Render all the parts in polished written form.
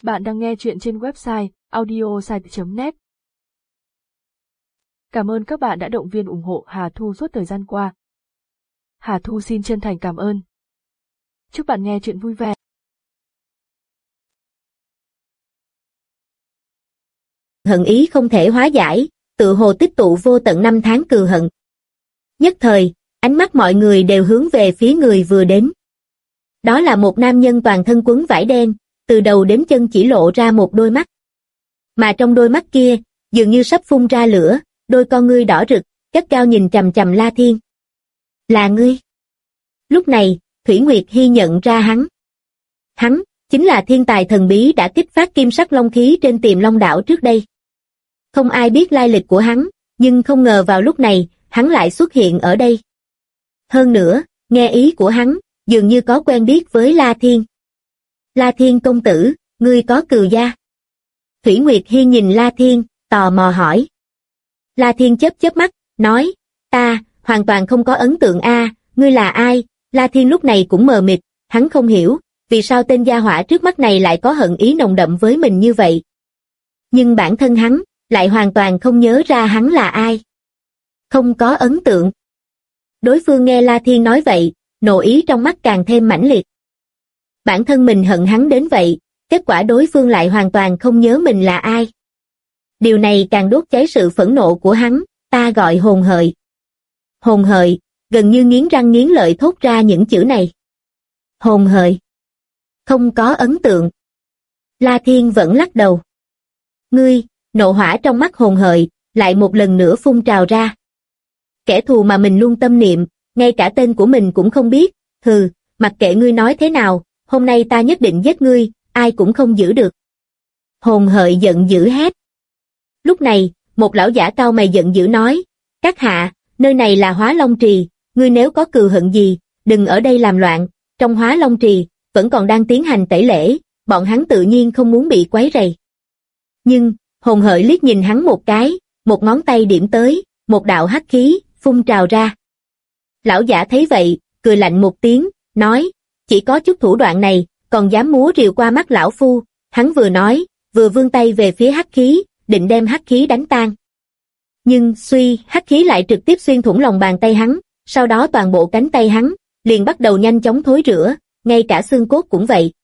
Bạn đang nghe chuyện trên website audiosite.net. Cảm ơn các bạn đã động viên ủng hộ Hà Thu suốt thời gian qua. Hà Thu xin chân thành cảm ơn. Chúc bạn nghe chuyện vui vẻ. Hận ý không thể hóa giải, tự hồ tích tụ vô tận năm tháng cừu hận. Nhất thời, ánh mắt mọi người đều hướng về phía người vừa đến. Đó là một nam nhân toàn thân quấn vải đen, từ đầu đến chân chỉ lộ ra một đôi mắt. Mà trong đôi mắt kia, dường như sắp phun ra lửa, đôi con ngươi đỏ rực, gắt gao nhìn chằm chằm La Thiên. Là ngươi. Lúc này, Thủy Nguyệt Hy nhận ra hắn. Hắn, chính là thiên tài thần bí đã kích phát kim sắc long khí trên Tiềm Long đảo trước đây. Không ai biết lai lịch của hắn, nhưng không ngờ vào lúc này, hắn lại xuất hiện ở đây. Hơn nữa, nghe ý của hắn, dường như có quen biết với La Thiên. La Thiên công tử, ngươi có cừu gia? Thủy Nguyệt Hy nhìn La Thiên, tò mò hỏi. La Thiên chớp chớp mắt, nói, ta, hoàn toàn không có ấn tượng ngươi là ai? La Thiên lúc này cũng mờ mịt, hắn không hiểu, vì sao tên gia hỏa trước mắt này lại có hận ý nồng đậm với mình như vậy. Nhưng bản thân hắn, lại hoàn toàn không nhớ ra hắn là ai. Không có ấn tượng. Đối phương nghe La Thiên nói vậy, nộ ý trong mắt càng thêm mãnh liệt. Bản thân mình hận hắn đến vậy, kết quả đối phương lại hoàn toàn không nhớ mình là ai. Điều này càng đốt cháy sự phẫn nộ của hắn, ta gọi Hồn Hợi. Hồn Hợi, gần như nghiến răng nghiến lợi thốt ra những chữ này. Hồn Hợi. Không có ấn tượng. La Thiên vẫn lắc đầu. Ngươi, nộ hỏa trong mắt Hồn Hợi, lại một lần nữa phun trào ra. Kẻ thù mà mình luôn tâm niệm, ngay cả tên của mình cũng không biết, hừ, mặc kệ ngươi nói thế nào, hôm nay ta nhất định giết ngươi, ai cũng không giữ được. Hồn Hợi giận dữ hét. Lúc này, một lão giả cao mày giận dữ nói, các hạ, nơi này là Hóa Long Trì, ngươi nếu có cừu hận gì, đừng ở đây làm loạn, trong Hóa Long Trì, vẫn còn đang tiến hành tẩy lễ, bọn hắn tự nhiên không muốn bị quấy rầy. Nhưng, Hồn Hợi liếc nhìn hắn một cái, một ngón tay điểm tới, một đạo hắc khí, phun trào ra. Lão giả thấy vậy, cười lạnh một tiếng, nói, chỉ có chút thủ đoạn này, còn dám múa rìu qua mắt lão phu, hắn vừa nói, vừa vươn tay về phía hắc khí, định đem hắc khí đánh tan. Nhưng, suy, hắc khí lại trực tiếp xuyên thủng lòng bàn tay hắn, sau đó toàn bộ cánh tay hắn, liền bắt đầu nhanh chóng thối rữa, ngay cả xương cốt cũng vậy.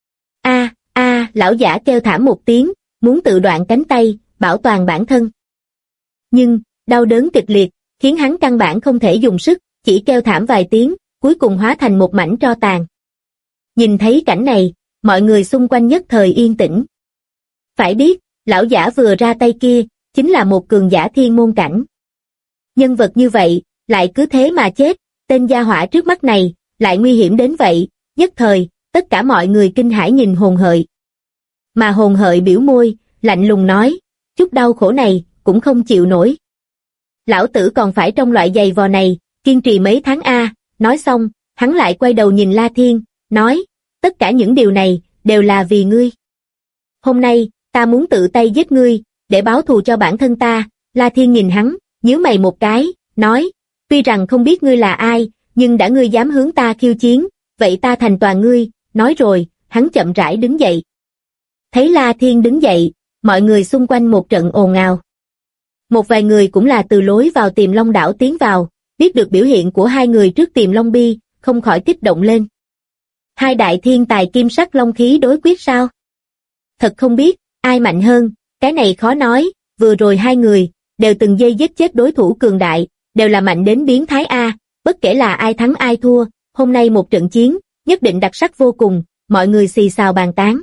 Lão giả kêu thảm một tiếng, muốn tự đoạn cánh tay, bảo toàn bản thân. Nhưng, đau đớn kịch liệt, khiến hắn căn bản không thể dùng sức, chỉ kêu thảm vài tiếng, cuối cùng hóa thành một mảnh tro tàn. Nhìn thấy cảnh này, mọi người xung quanh nhất thời yên tĩnh. Phải biết, lão giả vừa ra tay kia, chính là một cường giả thiên môn cảnh. Nhân vật như vậy, lại cứ thế mà chết, tên gia hỏa trước mắt này, lại nguy hiểm đến vậy, nhất thời, tất cả mọi người kinh hãi nhìn Hồn Hợi. Mà Hồn Hợi biểu môi, lạnh lùng nói, chút đau khổ này, cũng không chịu nổi. Lão tử còn phải trong loại giày vò này, kiên trì mấy tháng nói xong, hắn lại quay đầu nhìn La Thiên, nói, tất cả những điều này, đều là vì ngươi. Hôm nay, ta muốn tự tay giết ngươi, để báo thù cho bản thân ta. La Thiên nhìn hắn, nhíu mày một cái, nói, tuy rằng không biết ngươi là ai, nhưng đã ngươi dám hướng ta khiêu chiến, vậy ta thành toàn ngươi. Nói rồi, hắn chậm rãi đứng dậy. Thấy La Thiên đứng dậy, mọi người xung quanh một trận ồn ào. Một vài người cũng là từ lối vào Tiềm Long đảo tiến vào, biết được biểu hiện của hai người trước Tiềm Long Bi, không khỏi kích động lên. Hai đại thiên tài kim sắc long khí đối quyết sao? Thật không biết, ai mạnh hơn, cái này khó nói, vừa rồi hai người, đều từng dây giết chết đối thủ cường đại, đều là mạnh đến biến thái bất kể là ai thắng ai thua, hôm nay một trận chiến, nhất định đặc sắc vô cùng, mọi người xì xào bàn tán.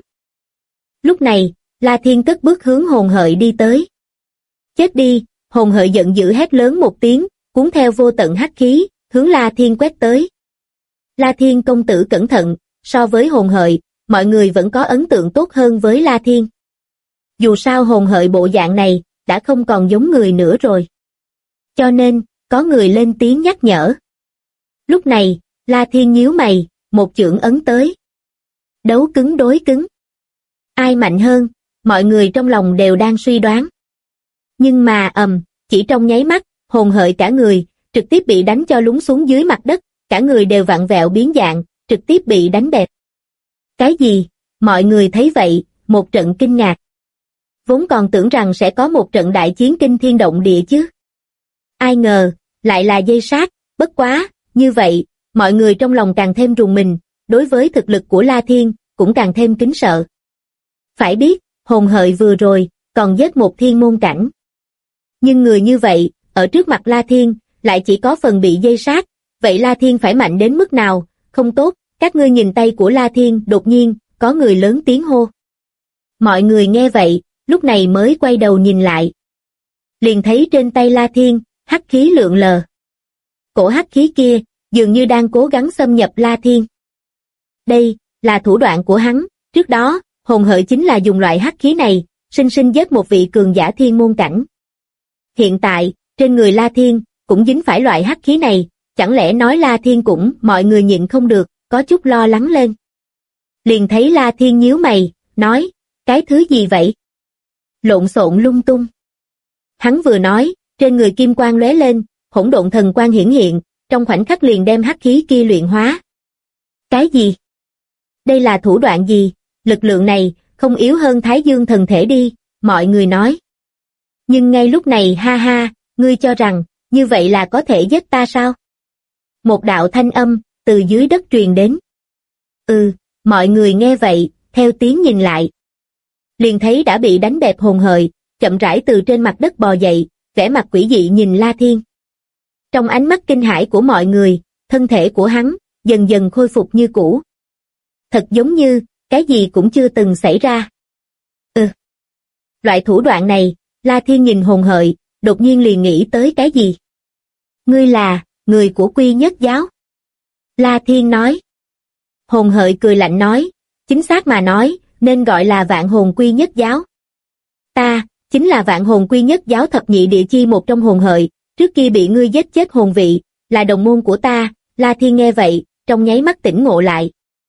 Lúc này, La Thiên cất bước hướng Hồn Hợi đi tới. Chết đi, Hồn Hợi giận dữ hét lớn một tiếng, cuốn theo vô tận hắc khí, hướng La Thiên quét tới. La Thiên công tử cẩn thận, so với Hồn Hợi, mọi người vẫn có ấn tượng tốt hơn với La Thiên. Dù sao Hồn Hợi bộ dạng này, đã không còn giống người nữa rồi. Cho nên, có người lên tiếng nhắc nhở. Lúc này, La Thiên nhíu mày, một chưởng ấn tới. Đấu cứng đối cứng. Ai mạnh hơn, mọi người trong lòng đều đang suy đoán. Nhưng mà chỉ trong nháy mắt, Hồn Hợi cả người, trực tiếp bị đánh cho lún xuống dưới mặt đất, cả người đều vặn vẹo biến dạng, trực tiếp bị đánh bẹp. Cái gì? Mọi người thấy vậy, một trận kinh ngạc. Vốn còn tưởng rằng sẽ có một trận đại chiến kinh thiên động địa chứ. Ai ngờ, lại là dây sát, bất quá, như vậy, mọi người trong lòng càng thêm rùng mình, đối với thực lực của La Thiên, cũng càng thêm kính sợ. Phải biết, hồn hợi vừa rồi, còn giết một thiên môn cảnh. Nhưng người như vậy, ở trước mặt La Thiên, lại chỉ có phần bị dây sát, vậy La Thiên phải mạnh đến mức nào, không tốt, các ngươi nhìn tay của La Thiên, đột nhiên, có người lớn tiếng hô. Mọi người nghe vậy, lúc này mới quay đầu nhìn lại. Liền thấy trên tay La Thiên, hắc khí lượn lờ. Cổ hắc khí kia, dường như đang cố gắng xâm nhập La Thiên. Đây, là thủ đoạn của hắn, trước đó, hồn hợi chính là dùng loại hắc khí này, sinh sinh giết một vị cường giả thiên môn cảnh. Hiện tại, trên người La Thiên, cũng dính phải loại hắc khí này, chẳng lẽ nói La Thiên cũng, mọi người nhịn không được, có chút lo lắng lên. Liền thấy La Thiên nhíu mày, nói, cái thứ gì vậy? Lộn xộn lung tung. Hắn vừa nói, trên người kim quang lóe lên, hỗn độn thần quang hiển hiện, trong khoảnh khắc liền đem hắc khí kia luyện hóa. Cái gì? Đây là thủ đoạn gì? Lực lượng này, không yếu hơn Thái Dương thần thể đi, mọi người nói. Nhưng ngay lúc này ha ha, ngươi cho rằng, như vậy là có thể giết ta sao? Một đạo thanh âm, từ dưới đất truyền đến. Mọi người nghe vậy, theo tiếng nhìn lại. Liền thấy đã bị đánh bẹp hồn hợi, chậm rãi từ trên mặt đất bò dậy, vẻ mặt quỷ dị nhìn La Thiên. Trong ánh mắt kinh hãi của mọi người, thân thể của hắn, dần dần khôi phục như cũ. Thật giống như, cái gì cũng chưa từng xảy ra. Loại thủ đoạn này, La Thiên nhìn hồn hợi, đột nhiên liền nghĩ tới cái gì? Ngươi là, người của Quy Nhất giáo. La Thiên nói. Hồn hợi cười lạnh nói, chính xác mà nói, nên gọi là Vạn Hồn Quy Nhất giáo. Ta, chính là Vạn Hồn Quy Nhất giáo thập nhị địa chi một trong hồn hợi, trước kia bị ngươi giết chết hồn vị, là đồng môn của ta. La Thiên nghe vậy, trong nháy mắt tỉnh ngộ lại.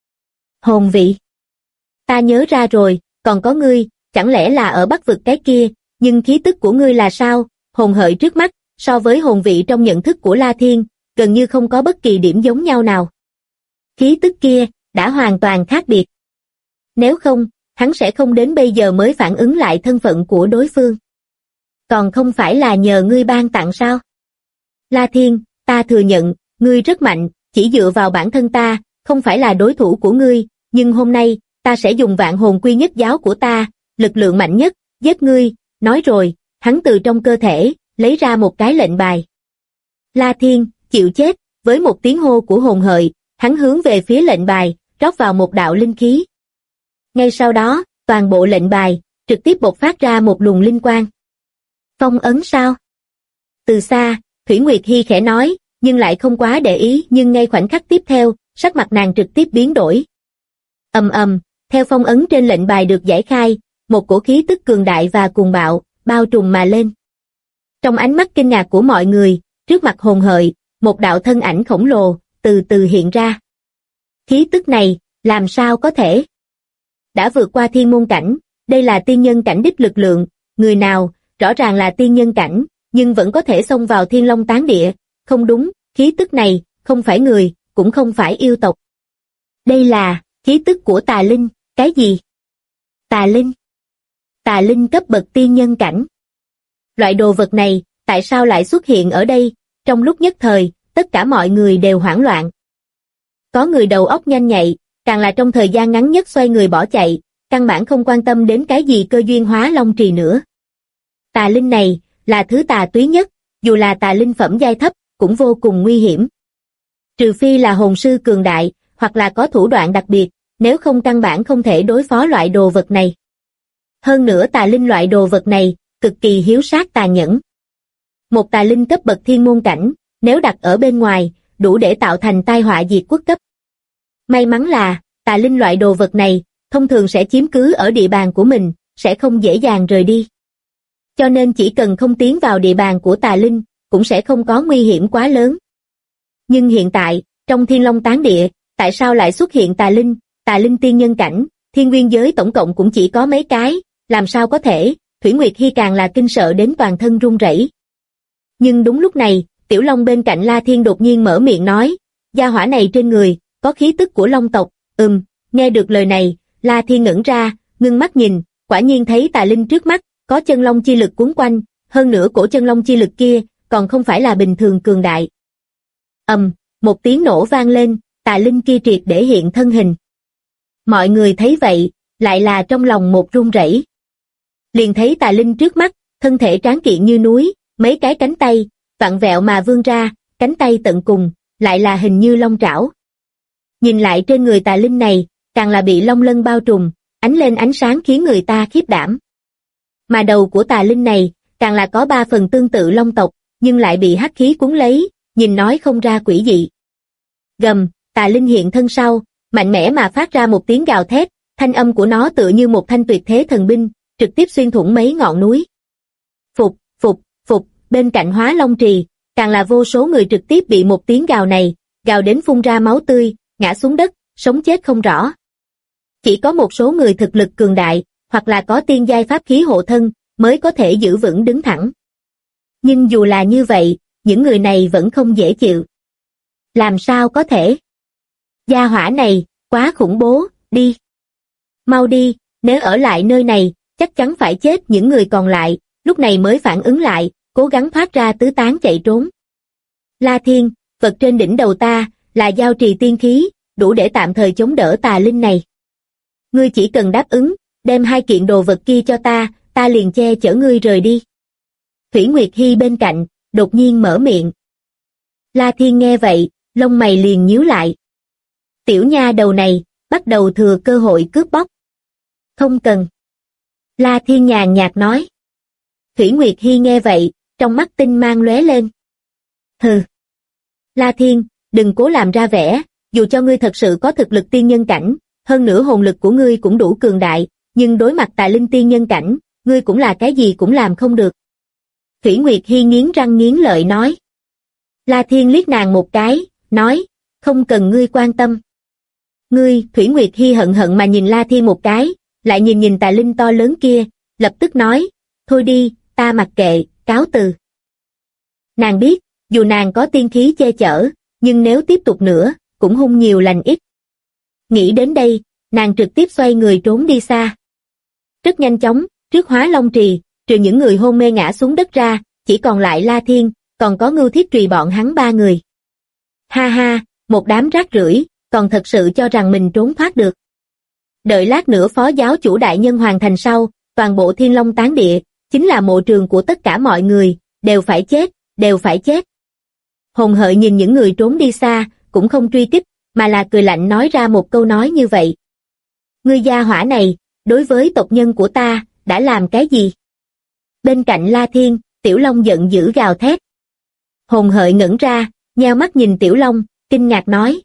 Hồn vị? Ta nhớ ra rồi, còn có ngươi, chẳng lẽ là ở Bắc vực cái kia, nhưng khí tức của ngươi là sao? Hồn hợi trước mắt, so với hồn vị trong nhận thức của La Thiên, gần như không có bất kỳ điểm giống nhau nào. Khí tức kia, đã hoàn toàn khác biệt. Nếu không, hắn sẽ không đến bây giờ mới phản ứng lại thân phận của đối phương. Còn không phải là nhờ ngươi ban tặng sao? La Thiên, ta thừa nhận, ngươi rất mạnh, chỉ dựa vào bản thân ta, không phải là đối thủ của ngươi, nhưng hôm nay, ta sẽ dùng Vạn Hồn Quy Nhất giáo của ta, lực lượng mạnh nhất, giết ngươi. Nói rồi, hắn từ trong cơ thể, lấy ra một cái lệnh bài. La Thiên, chịu chết, với một tiếng hô của hồn hợi, hắn hướng về phía lệnh bài, rót vào một đạo linh khí. Ngay sau đó, toàn bộ lệnh bài, trực tiếp bộc phát ra một luồng linh quang. Phong ấn sao? Từ xa, Thủy Nguyệt Hy khẽ nói, nhưng lại không quá để ý, nhưng ngay khoảnh khắc tiếp theo, sắc mặt nàng trực tiếp biến đổi. Ầm ầm, theo phong ấn trên lệnh bài được giải khai, một cổ khí tức cường đại và cuồng bạo, bao trùm mà lên. Trong ánh mắt kinh ngạc của mọi người, trước mặt hồn hợi, một đạo thân ảnh khổng lồ, từ từ hiện ra. Khí tức này, làm sao có thể? Đã vượt qua thiên môn cảnh, đây là tiên nhân cảnh đích lực lượng, người nào, rõ ràng là tiên nhân cảnh, nhưng vẫn có thể xông vào Thiên Long Tán Địa, không đúng, khí tức này, không phải người, cũng không phải yêu tộc. Đây là, khí tức của tà linh, cái gì? Tà linh? Tà linh cấp bậc tiên nhân cảnh. Loại đồ vật này, tại sao lại xuất hiện ở đây? Trong lúc nhất thời, tất cả mọi người đều hoảng loạn. Có người đầu óc nhanh nhạy, càng là trong thời gian ngắn nhất xoay người bỏ chạy, căn bản không quan tâm đến cái gì cơ duyên hóa long trì nữa. Tà linh này, là thứ tà túy nhất, dù là tà linh phẩm giai thấp, cũng vô cùng nguy hiểm. Trừ phi là hồn sư cường đại, hoặc là có thủ đoạn đặc biệt, nếu không căn bản không thể đối phó loại đồ vật này. Hơn nữa tà linh loại đồ vật này, cực kỳ hiếu sát tàn nhẫn. Một tà linh cấp bậc thiên môn cảnh, nếu đặt ở bên ngoài, đủ để tạo thành tai họa diệt quốc cấp. May mắn là, tà linh loại đồ vật này, thông thường sẽ chiếm cứ ở địa bàn của mình, sẽ không dễ dàng rời đi. Cho nên chỉ cần không tiến vào địa bàn của tà linh, cũng sẽ không có nguy hiểm quá lớn. Nhưng hiện tại, trong Thiên Long Tán Địa, tại sao lại xuất hiện tà linh tiên nhân cảnh, thiên nguyên giới tổng cộng cũng chỉ có mấy cái, làm sao có thể, Thủy Nguyệt Hy càng là kinh sợ đến toàn thân run rẩy. Nhưng đúng lúc này, Tiểu Long bên cạnh La Thiên đột nhiên mở miệng nói, gia hỏa này trên người, có khí tức của Long tộc. Nghe được lời này, La Thiên ngẩn ra, ngưng mắt nhìn, quả nhiên thấy tà linh trước mắt, có chân long chi lực cuốn quanh, hơn nữa cổ chân long chi lực kia, còn không phải là bình thường cường đại. Một tiếng nổ vang lên, tà linh kia triệt để hiện thân hình. Mọi người thấy vậy, lại là trong lòng một run rẩy. Liền thấy tà linh trước mắt, thân thể tráng kiện như núi, mấy cái cánh tay, vặn vẹo mà vươn ra, cánh tay tận cùng, lại là hình như long trảo. Nhìn lại trên người tà linh này, càng là bị long lân bao trùm, ánh lên ánh sáng khiến người ta khiếp đảm. Mà đầu của tà linh này, càng là có 3 phần tương tự long tộc, nhưng lại bị hắc khí cuốn lấy, nhìn nói không ra quỷ dị. Gầm, tà linh hiện thân sau, mạnh mẽ mà phát ra một tiếng gào thét, thanh âm của nó tựa như một thanh tuyệt thế thần binh, trực tiếp xuyên thủng mấy ngọn núi. Phục, phục, phục, bên cạnh Hóa Long Trì, càng là vô số người trực tiếp bị một tiếng gào này, gào đến phun ra máu tươi, ngã xuống đất, sống chết không rõ. Chỉ có một số người thực lực cường đại, hoặc là có tiên giai pháp khí hộ thân, mới có thể giữ vững đứng thẳng. Nhưng dù là như vậy, những người này vẫn không dễ chịu. Làm sao có thể? Gia hỏa này, quá khủng bố, đi. Mau đi, nếu ở lại nơi này, chắc chắn phải chết. Những người còn lại, lúc này mới phản ứng lại, cố gắng thoát ra tứ tán chạy trốn. La Thiên, vật trên đỉnh đầu ta, là giao trì tiên khí, đủ để tạm thời chống đỡ tà linh này. Ngươi chỉ cần đáp ứng, đem 2 kiện đồ vật kia cho ta liền che chở ngươi rời đi. Thủy Nguyệt Hy bên cạnh, đột nhiên mở miệng. La Thiên nghe vậy, lông mày liền nhíu lại. Tiểu nha đầu này, bắt đầu thừa cơ hội cướp bóc. Không cần. La Thiên nhàn nhạt nói. Thủy Nguyệt Hy nghe vậy, trong mắt tinh mang lóe lên. Hừ. La Thiên, đừng cố làm ra vẻ, dù cho ngươi thật sự có thực lực tiên nhân cảnh, hơn nữa hồn lực của ngươi cũng đủ cường đại, nhưng đối mặt tà linh tiên nhân cảnh, ngươi cũng là cái gì cũng làm không được. Thủy Nguyệt Hy nghiến răng nghiến lợi nói. La Thiên liếc nàng một cái, nói, không cần ngươi quan tâm. Ngươi, Thủy Nguyệt Hy hận hận mà nhìn La Thiên một cái, lại nhìn tà linh to lớn kia, lập tức nói, thôi đi, ta mặc kệ, cáo từ. Nàng biết, dù nàng có tiên khí che chở, nhưng nếu tiếp tục nữa, cũng hung nhiều lành ít. Nghĩ đến đây, nàng trực tiếp xoay người trốn đi xa. Rất nhanh chóng, trước Hóa Long Trì, trừ những người hôn mê ngã xuống đất ra, chỉ còn lại La Thiên, còn có Ngưu Thiết Trùy bọn hắn 3 người. Ha ha, một đám rác rưởi, còn thật sự cho rằng mình trốn thoát được. Đợi lát nữa phó giáo chủ đại nhân hoàn thành sau, toàn bộ Thiên Long Tán Địa, chính là mộ trường của tất cả mọi người, đều phải chết, đều phải chết. Hồn Hợi nhìn những người trốn đi xa, cũng không truy kích, mà là cười lạnh nói ra một câu nói như vậy. Ngươi gia hỏa này, đối với tộc nhân của ta, đã làm cái gì? Bên cạnh La Thiên, Tiểu Long giận dữ gào thét. Hồn Hợi ngẩn ra, nheo mắt nhìn Tiểu Long, kinh ngạc nói,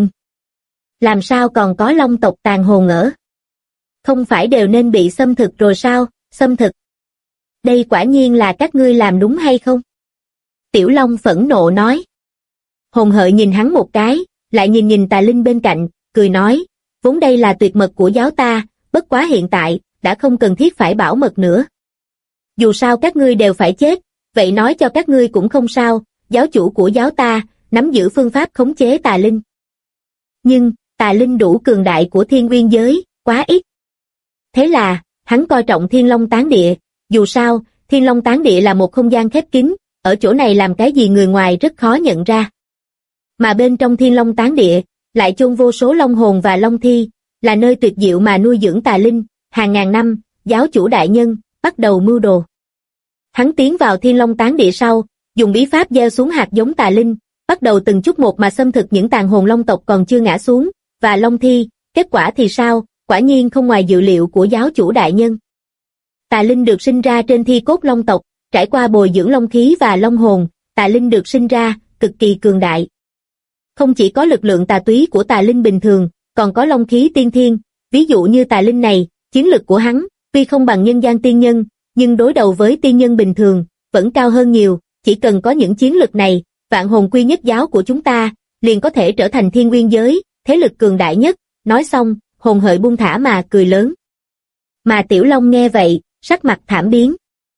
làm sao còn có long tộc tàn hồn ở? Không phải đều nên bị xâm thực rồi sao? Xâm thực? Đây quả nhiên là các ngươi làm đúng hay không? Tiểu Long phẫn nộ nói. Hồn Hợi nhìn hắn một cái, lại nhìn tà linh bên cạnh, cười nói, vốn đây là tuyệt mật của giáo ta, bất quá hiện tại, đã không cần thiết phải bảo mật nữa. Dù sao các ngươi đều phải chết, vậy nói cho các ngươi cũng không sao, giáo chủ của giáo ta, nắm giữ phương pháp khống chế tà linh. Nhưng, tà linh đủ cường đại của Thiên Nguyên giới, quá ít. Thế là, hắn coi trọng Thiên Long Tán Địa, dù sao, Thiên Long Tán Địa là một không gian khép kín, ở chỗ này làm cái gì người ngoài rất khó nhận ra. Mà bên trong Thiên Long Tán Địa, lại chôn vô số long hồn và long thi, là nơi tuyệt diệu mà nuôi dưỡng tà linh, hàng ngàn năm, giáo chủ đại nhân, bắt đầu mưu đồ. Hắn tiến vào Thiên Long Tán Địa sau, dùng bí pháp gieo xuống hạt giống tà linh, bắt đầu từng chút một mà xâm thực những tàn hồn long tộc còn chưa ngã xuống, và long thi, kết quả thì sao, quả nhiên không ngoài dự liệu của giáo chủ đại nhân. Tà linh được sinh ra trên thi cốt long tộc, trải qua bồi dưỡng long khí và long hồn, tà linh được sinh ra, cực kỳ cường đại. Không chỉ có lực lượng tà túy của tà linh bình thường, còn có long khí tiên thiên, ví dụ như tà linh này, chiến lực của hắn, tuy không bằng nhân gian tiên nhân, nhưng đối đầu với tiên nhân bình thường, vẫn cao hơn nhiều, chỉ cần có những chiến lực này, vạn hồn quy nhất giáo của chúng ta, liền có thể trở thành Thiên Nguyên giới, thế lực cường đại nhất. Nói xong, Hồn Hợi buông thả mà cười lớn. Mà Tiểu Long nghe vậy, sắc mặt thảm biến.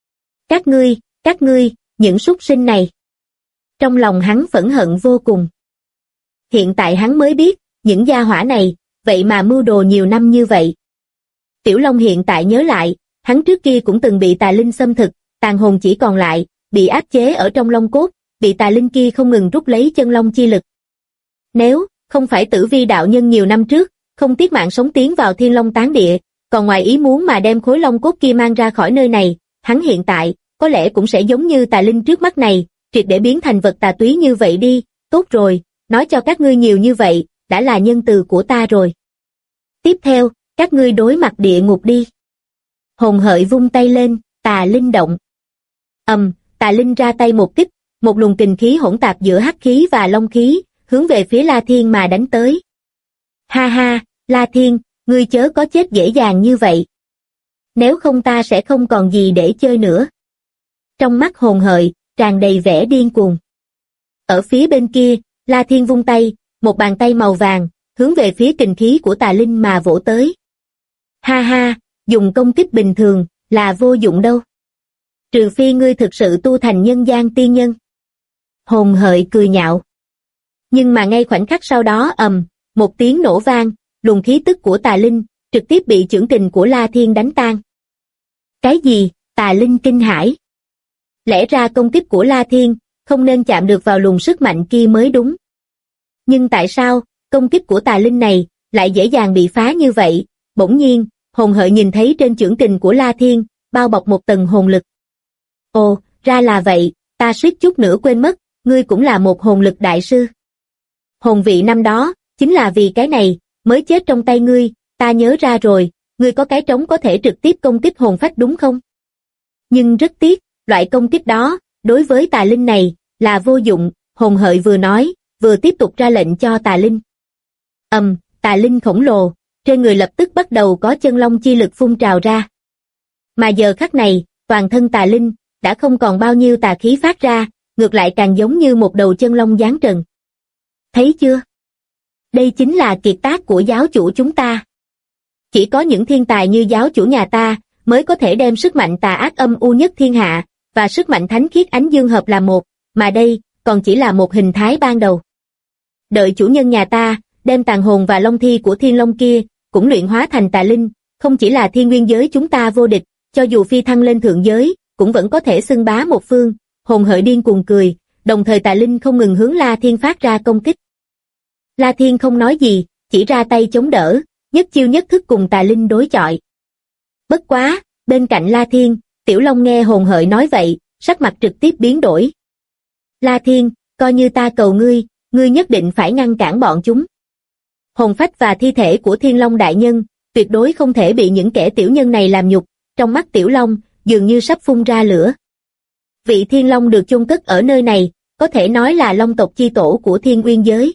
Các ngươi, những súc sinh này. Trong lòng hắn phẫn hận vô cùng. Hiện tại hắn mới biết, những gia hỏa này, vậy mà mưu đồ nhiều năm như vậy. Tiểu Long hiện tại nhớ lại, hắn trước kia cũng từng bị tà linh xâm thực, tàn hồn chỉ còn lại, bị áp chế ở trong long cốt, bị tà linh kia không ngừng rút lấy chân long chi lực. Nếu không phải Tử Vi đạo nhân nhiều năm trước, không tiếc mạng sống tiến vào Thiên Long Tán Địa, còn ngoài ý muốn mà đem khối long cốt kia mang ra khỏi nơi này, hắn hiện tại có lẽ cũng sẽ giống như tà linh trước mắt này, triệt để biến thành vật tà túy như vậy đi. Tốt rồi, nói cho các ngươi nhiều như vậy, đã là nhân từ của ta rồi. Tiếp theo, các ngươi đối mặt địa ngục đi. Hồn Hợi vung tay lên, tà linh động. Tà linh ra tay một kích, một luồng kình khí hỗn tạp giữa hắc khí và long khí, hướng về phía La Thiên mà đánh tới. Ha ha, La Thiên, ngươi chớ có chết dễ dàng như vậy. Nếu không ta sẽ không còn gì để chơi nữa. Trong mắt Hồn Hợi, tràn đầy vẻ điên cuồng. Ở phía bên kia, La Thiên vung tay, một bàn tay màu vàng, hướng về phía kình khí của tà linh mà vỗ tới. Ha ha, dùng công kích bình thường, là vô dụng đâu. Trừ phi ngươi thực sự tu thành nhân gian tiên nhân. Hồn Hợi cười nhạo. Nhưng mà ngay khoảnh khắc sau đó một tiếng nổ vang, luồng khí tức của tà linh, trực tiếp bị chưởng kình của La Thiên đánh tan. Cái gì? Tà linh kinh hãi. Lẽ ra công kích của La Thiên, không nên chạm được vào luồng sức mạnh kia mới đúng. Nhưng tại sao, công kích của tà linh này, lại dễ dàng bị phá như vậy? Bỗng nhiên, Hồn Hợi nhìn thấy trên chưởng kình của La Thiên, bao bọc một tầng hồn lực. Ồ, ra là vậy, ta suýt chút nữa quên mất, ngươi cũng là một hồn lực đại sư. Hồn vị năm đó, chính là vì cái này, mới chết trong tay ngươi, ta nhớ ra rồi, ngươi có cái trống có thể trực tiếp công kích hồn phách đúng không? Nhưng rất tiếc, loại công kích đó, đối với tà linh này, là vô dụng, Hồn Hợi vừa nói, vừa tiếp tục ra lệnh cho tà linh. Tà linh khổng lồ, trên người lập tức bắt đầu có chân long chi lực phun trào ra. Mà giờ khắc này, toàn thân tà linh, đã không còn bao nhiêu tà khí phát ra, ngược lại càng giống như một đầu chân long giáng trần. Thấy chưa? Đây chính là kiệt tác của giáo chủ chúng ta. Chỉ có những thiên tài như giáo chủ nhà ta, mới có thể đem sức mạnh tà ác âm u nhất thiên hạ, và sức mạnh thánh khiết ánh dương hợp làm một, mà đây, còn chỉ là một hình thái ban đầu. Đợi chủ nhân nhà ta, đem tàn hồn và long thi của thiên long kia, cũng luyện hóa thành tà linh, không chỉ là thiên nguyên giới chúng ta vô địch, cho dù phi thăng lên thượng giới, cũng vẫn có thể xưng bá một phương. Hồn Hợi điên cuồng cười, đồng thời tà linh không ngừng hướng La Thiên phát ra công kích. La Thiên không nói gì, chỉ ra tay chống đỡ, nhất chiêu nhất thức cùng tà linh đối chọi. Bất quá, bên cạnh La Thiên, Tiểu Long nghe Hồn Hợi nói vậy, sắc mặt trực tiếp biến đổi. La Thiên, coi như ta cầu ngươi, ngươi nhất định phải ngăn cản bọn chúng. Hồn phách và thi thể của Thiên Long đại nhân, tuyệt đối không thể bị những kẻ tiểu nhân này làm nhục, trong mắt Tiểu Long, dường như sắp phun ra lửa. Vị Thiên Long được chôn cất ở nơi này, có thể nói là Long tộc chi tổ của Thiên Uyên giới.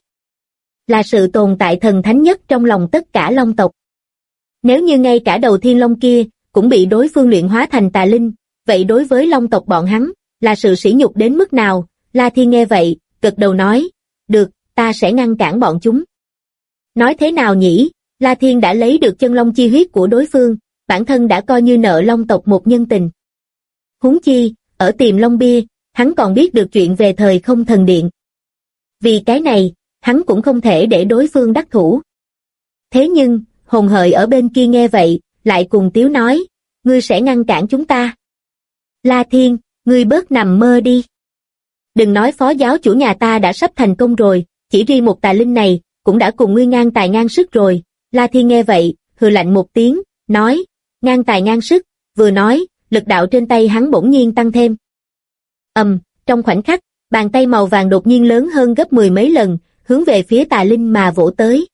Là sự tồn tại thần thánh nhất trong lòng tất cả Long tộc. Nếu như ngay cả đầu Thiên Long kia, cũng bị đối phương luyện hóa thành tà linh, vậy đối với Long tộc bọn hắn, là sự sỉ nhục đến mức nào? La Thiên nghe vậy, gật đầu nói, được, ta sẽ ngăn cản bọn chúng. Nói thế nào nhỉ, La Thiên đã lấy được chân long chi huyết của đối phương, bản thân đã coi như nợ Long tộc một nhân tình. Huống chi, ở Tiềm Long Bia, hắn còn biết được chuyện về thời không thần điện. Vì cái này, hắn cũng không thể để đối phương đắc thủ. Thế nhưng, Hồn Hợi ở bên kia nghe vậy, lại cùng Tiếu nói, ngươi sẽ ngăn cản chúng ta. La Thiên, ngươi bớt nằm mơ đi. Đừng nói phó giáo chủ nhà ta đã sắp thành công rồi, chỉ riêng một tà linh này, cũng đã cùng ngươi ngang tài ngang sức rồi. La Thiên nghe vậy, hừ lạnh một tiếng, nói, ngang tài ngang sức, vừa nói, lực đạo trên tay hắn bỗng nhiên tăng thêm. Trong khoảnh khắc, bàn tay màu vàng đột nhiên lớn hơn gấp 10 mấy lần, hướng về phía tà linh mà vỗ tới.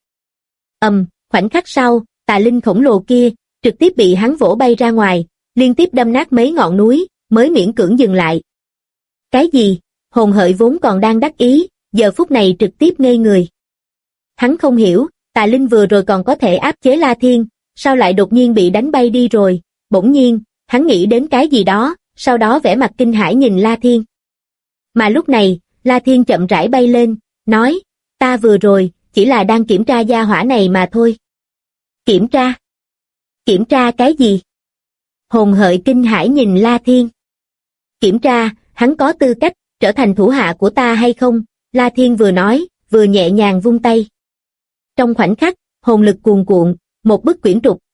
Khoảnh khắc sau, tà linh khổng lồ kia, trực tiếp bị hắn vỗ bay ra ngoài, liên tiếp đâm nát mấy ngọn núi, mới miễn cưỡng dừng lại. Cái gì? Hồn Hợi vốn còn đang đắc ý, giờ phút này trực tiếp ngây người. Hắn không hiểu, tà linh vừa rồi còn có thể áp chế La Thiên, sao lại đột nhiên bị đánh bay đi rồi? Bỗng nhiên, hắn nghĩ đến cái gì đó, sau đó vẻ mặt kinh hãi nhìn La Thiên. Mà lúc này, La Thiên chậm rãi bay lên, nói, ta vừa rồi, chỉ là đang kiểm tra gia hỏa này mà thôi. Kiểm tra? Kiểm tra cái gì? Hồn Hợi kinh hãi nhìn La Thiên. Kiểm tra, hắn có tư cách, trở thành thủ hạ của ta hay không? La Thiên vừa nói, vừa nhẹ nhàng vung tay. Trong khoảnh khắc, hồn lực cuồn cuộn, một bức quyển trục,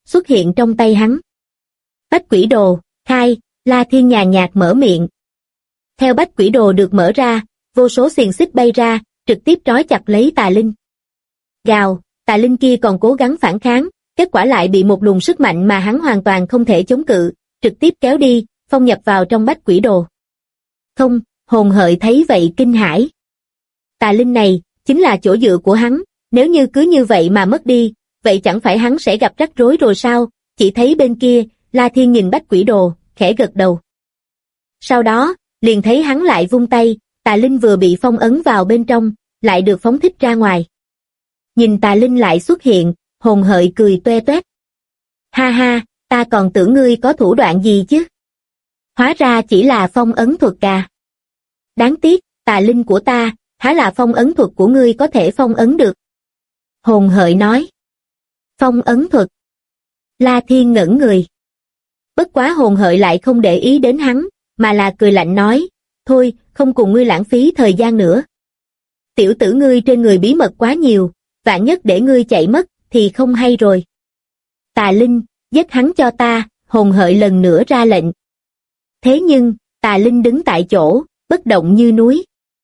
xuất hiện trong tay hắn. Bách quỷ đồ, khai, La Thiên nhàn nhạt mở miệng. Theo bách quỷ đồ được mở ra, vô số xiềng xích bay ra, trực tiếp trói chặt lấy Tà Linh. Gào, Tà Linh kia còn cố gắng phản kháng, kết quả lại bị một luồng sức mạnh mà hắn hoàn toàn không thể chống cự, trực tiếp kéo đi, phong nhập vào trong bách quỷ đồ. Không, Hồn Hợi thấy vậy kinh hãi. Tà Linh này, chính là chỗ dựa của hắn, nếu như cứ như vậy mà mất đi, vậy chẳng phải hắn sẽ gặp rắc rối rồi sao? Chỉ thấy bên kia, La Thiên nhìn bách quỷ đồ, khẽ gật đầu. Sau đó, liền thấy hắn lại vung tay, Tà Linh vừa bị phong ấn vào bên trong, lại được phóng thích ra ngoài. Nhìn Tà Linh lại xuất hiện, Hồn Hợi cười toe toét. Ha ha, ta còn tưởng ngươi có thủ đoạn gì chứ? Hóa ra chỉ là phong ấn thuật à. Đáng tiếc, Tà Linh của ta, há là phong ấn thuật của ngươi có thể phong ấn được. Hồn Hợi nói. Phong ấn thuật. La Thiên ngẩn người. Bất quá Hồn Hợi lại không để ý đến hắn, mà là cười lạnh nói, thôi, không cùng ngươi lãng phí thời gian nữa. Tiểu tử ngươi trên người bí mật quá nhiều, vạn nhất để ngươi chạy mất, thì không hay rồi. Tà Linh, giết hắn cho ta, Hồn Hợi lần nữa ra lệnh. Thế nhưng, Tà Linh đứng tại chỗ, bất động như núi.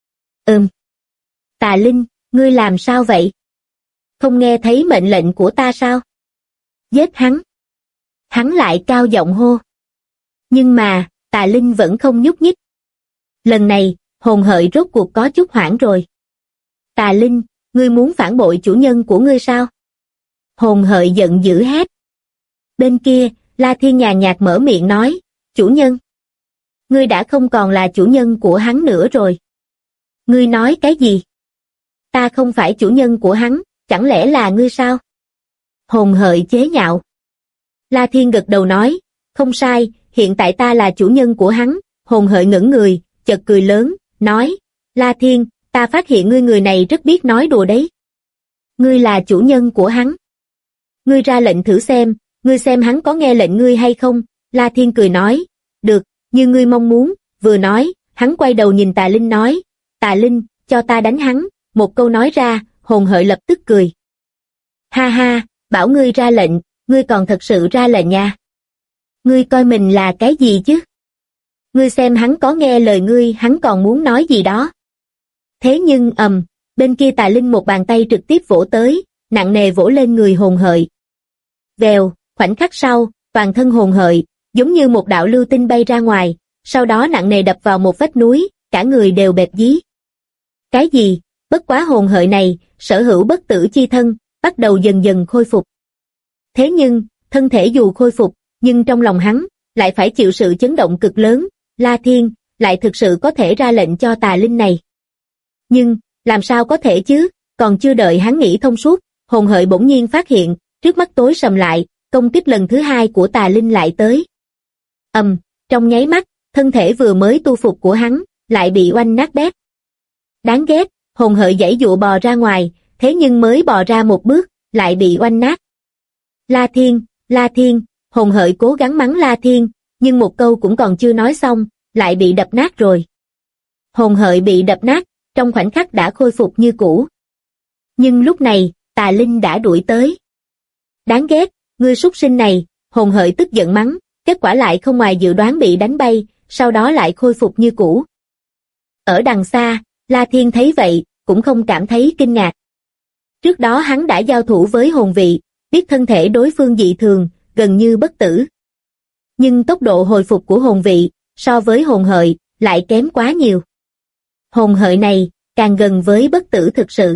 Tà Linh, ngươi làm sao vậy? Không nghe thấy mệnh lệnh của ta sao? Giết hắn. Hắn lại cao giọng hô. Nhưng mà, Tà Linh vẫn không nhúc nhích. Lần này, Hồn Hợi rốt cuộc có chút hoảng rồi. Tà Linh, ngươi muốn phản bội chủ nhân của ngươi sao? Hồn Hợi giận dữ hét. Bên kia, La Thiên nhàn nhạt mở miệng nói, chủ nhân. Ngươi đã không còn là chủ nhân của hắn nữa rồi. Ngươi nói cái gì? Ta không phải chủ nhân của hắn, chẳng lẽ là ngươi sao? Hồn Hợi chế nhạo. La Thiên gật đầu nói, không sai, hiện tại ta là chủ nhân của hắn. Hồn Hợi ngẩng người, chợt cười lớn, nói, La Thiên, ta phát hiện ngươi người này rất biết nói đùa đấy. Ngươi là chủ nhân của hắn. Ngươi ra lệnh thử xem, ngươi xem hắn có nghe lệnh ngươi hay không? La Thiên cười nói, được, như ngươi mong muốn. Vừa nói, hắn quay đầu nhìn Tà Linh nói, Tà Linh, cho ta đánh hắn. Một câu nói ra, Hồn Hợi lập tức cười. Ha ha, bảo ngươi ra lệnh, ngươi còn thật sự ra lệnh nha. Ngươi coi mình là cái gì chứ? Ngươi xem hắn có nghe lời ngươi, hắn còn muốn nói gì đó. Thế nhưng bên kia Tà Linh một bàn tay trực tiếp vỗ tới, nặng nề vỗ lên người Hồn Hợi. Vèo, khoảnh khắc sau, toàn thân Hồn Hợi, giống như một đạo lưu tinh bay ra ngoài, sau đó nặng nề đập vào một vách núi, cả người đều bẹp dí. Cái gì? Bất quá Hồn Hợi này, sở hữu bất tử chi thân, bắt đầu dần dần khôi phục. Thế nhưng, thân thể dù khôi phục, nhưng trong lòng hắn, lại phải chịu sự chấn động cực lớn. La Thiên, lại thực sự có thể ra lệnh cho Tà Linh này. Nhưng, làm sao có thể chứ, còn chưa đợi hắn nghĩ thông suốt, Hồn Hợi bỗng nhiên phát hiện, trước mắt tối sầm lại, công kích lần thứ hai của Tà Linh lại tới. Trong nháy mắt, thân thể vừa mới tu phục của hắn, lại bị oanh nát bét. Đáng ghét, Hồn Hợi giãy giụa bò ra ngoài, thế nhưng mới bò ra một bước, lại bị oanh nát. La Thiên, Hồn Hợi cố gắng mắng La Thiên, nhưng một câu cũng còn chưa nói xong, lại bị đập nát rồi. Hồn Hợi bị đập nát, trong khoảnh khắc đã khôi phục như cũ. Nhưng lúc này, Tà Linh đã đuổi tới. Đáng ghét, ngươi súc sinh này, Hồn Hợi tức giận mắng, kết quả lại không ngoài dự đoán bị đánh bay, sau đó lại khôi phục như cũ. Ở đằng xa, La Thiên thấy vậy, cũng không cảm thấy kinh ngạc. Trước đó hắn đã giao thủ với hồn vị, biết thân thể đối phương dị thường, gần như bất tử. Nhưng tốc độ hồi phục của hồn vị, so với Hồn Hợi, lại kém quá nhiều. Hồn Hợi này, càng gần với bất tử thực sự.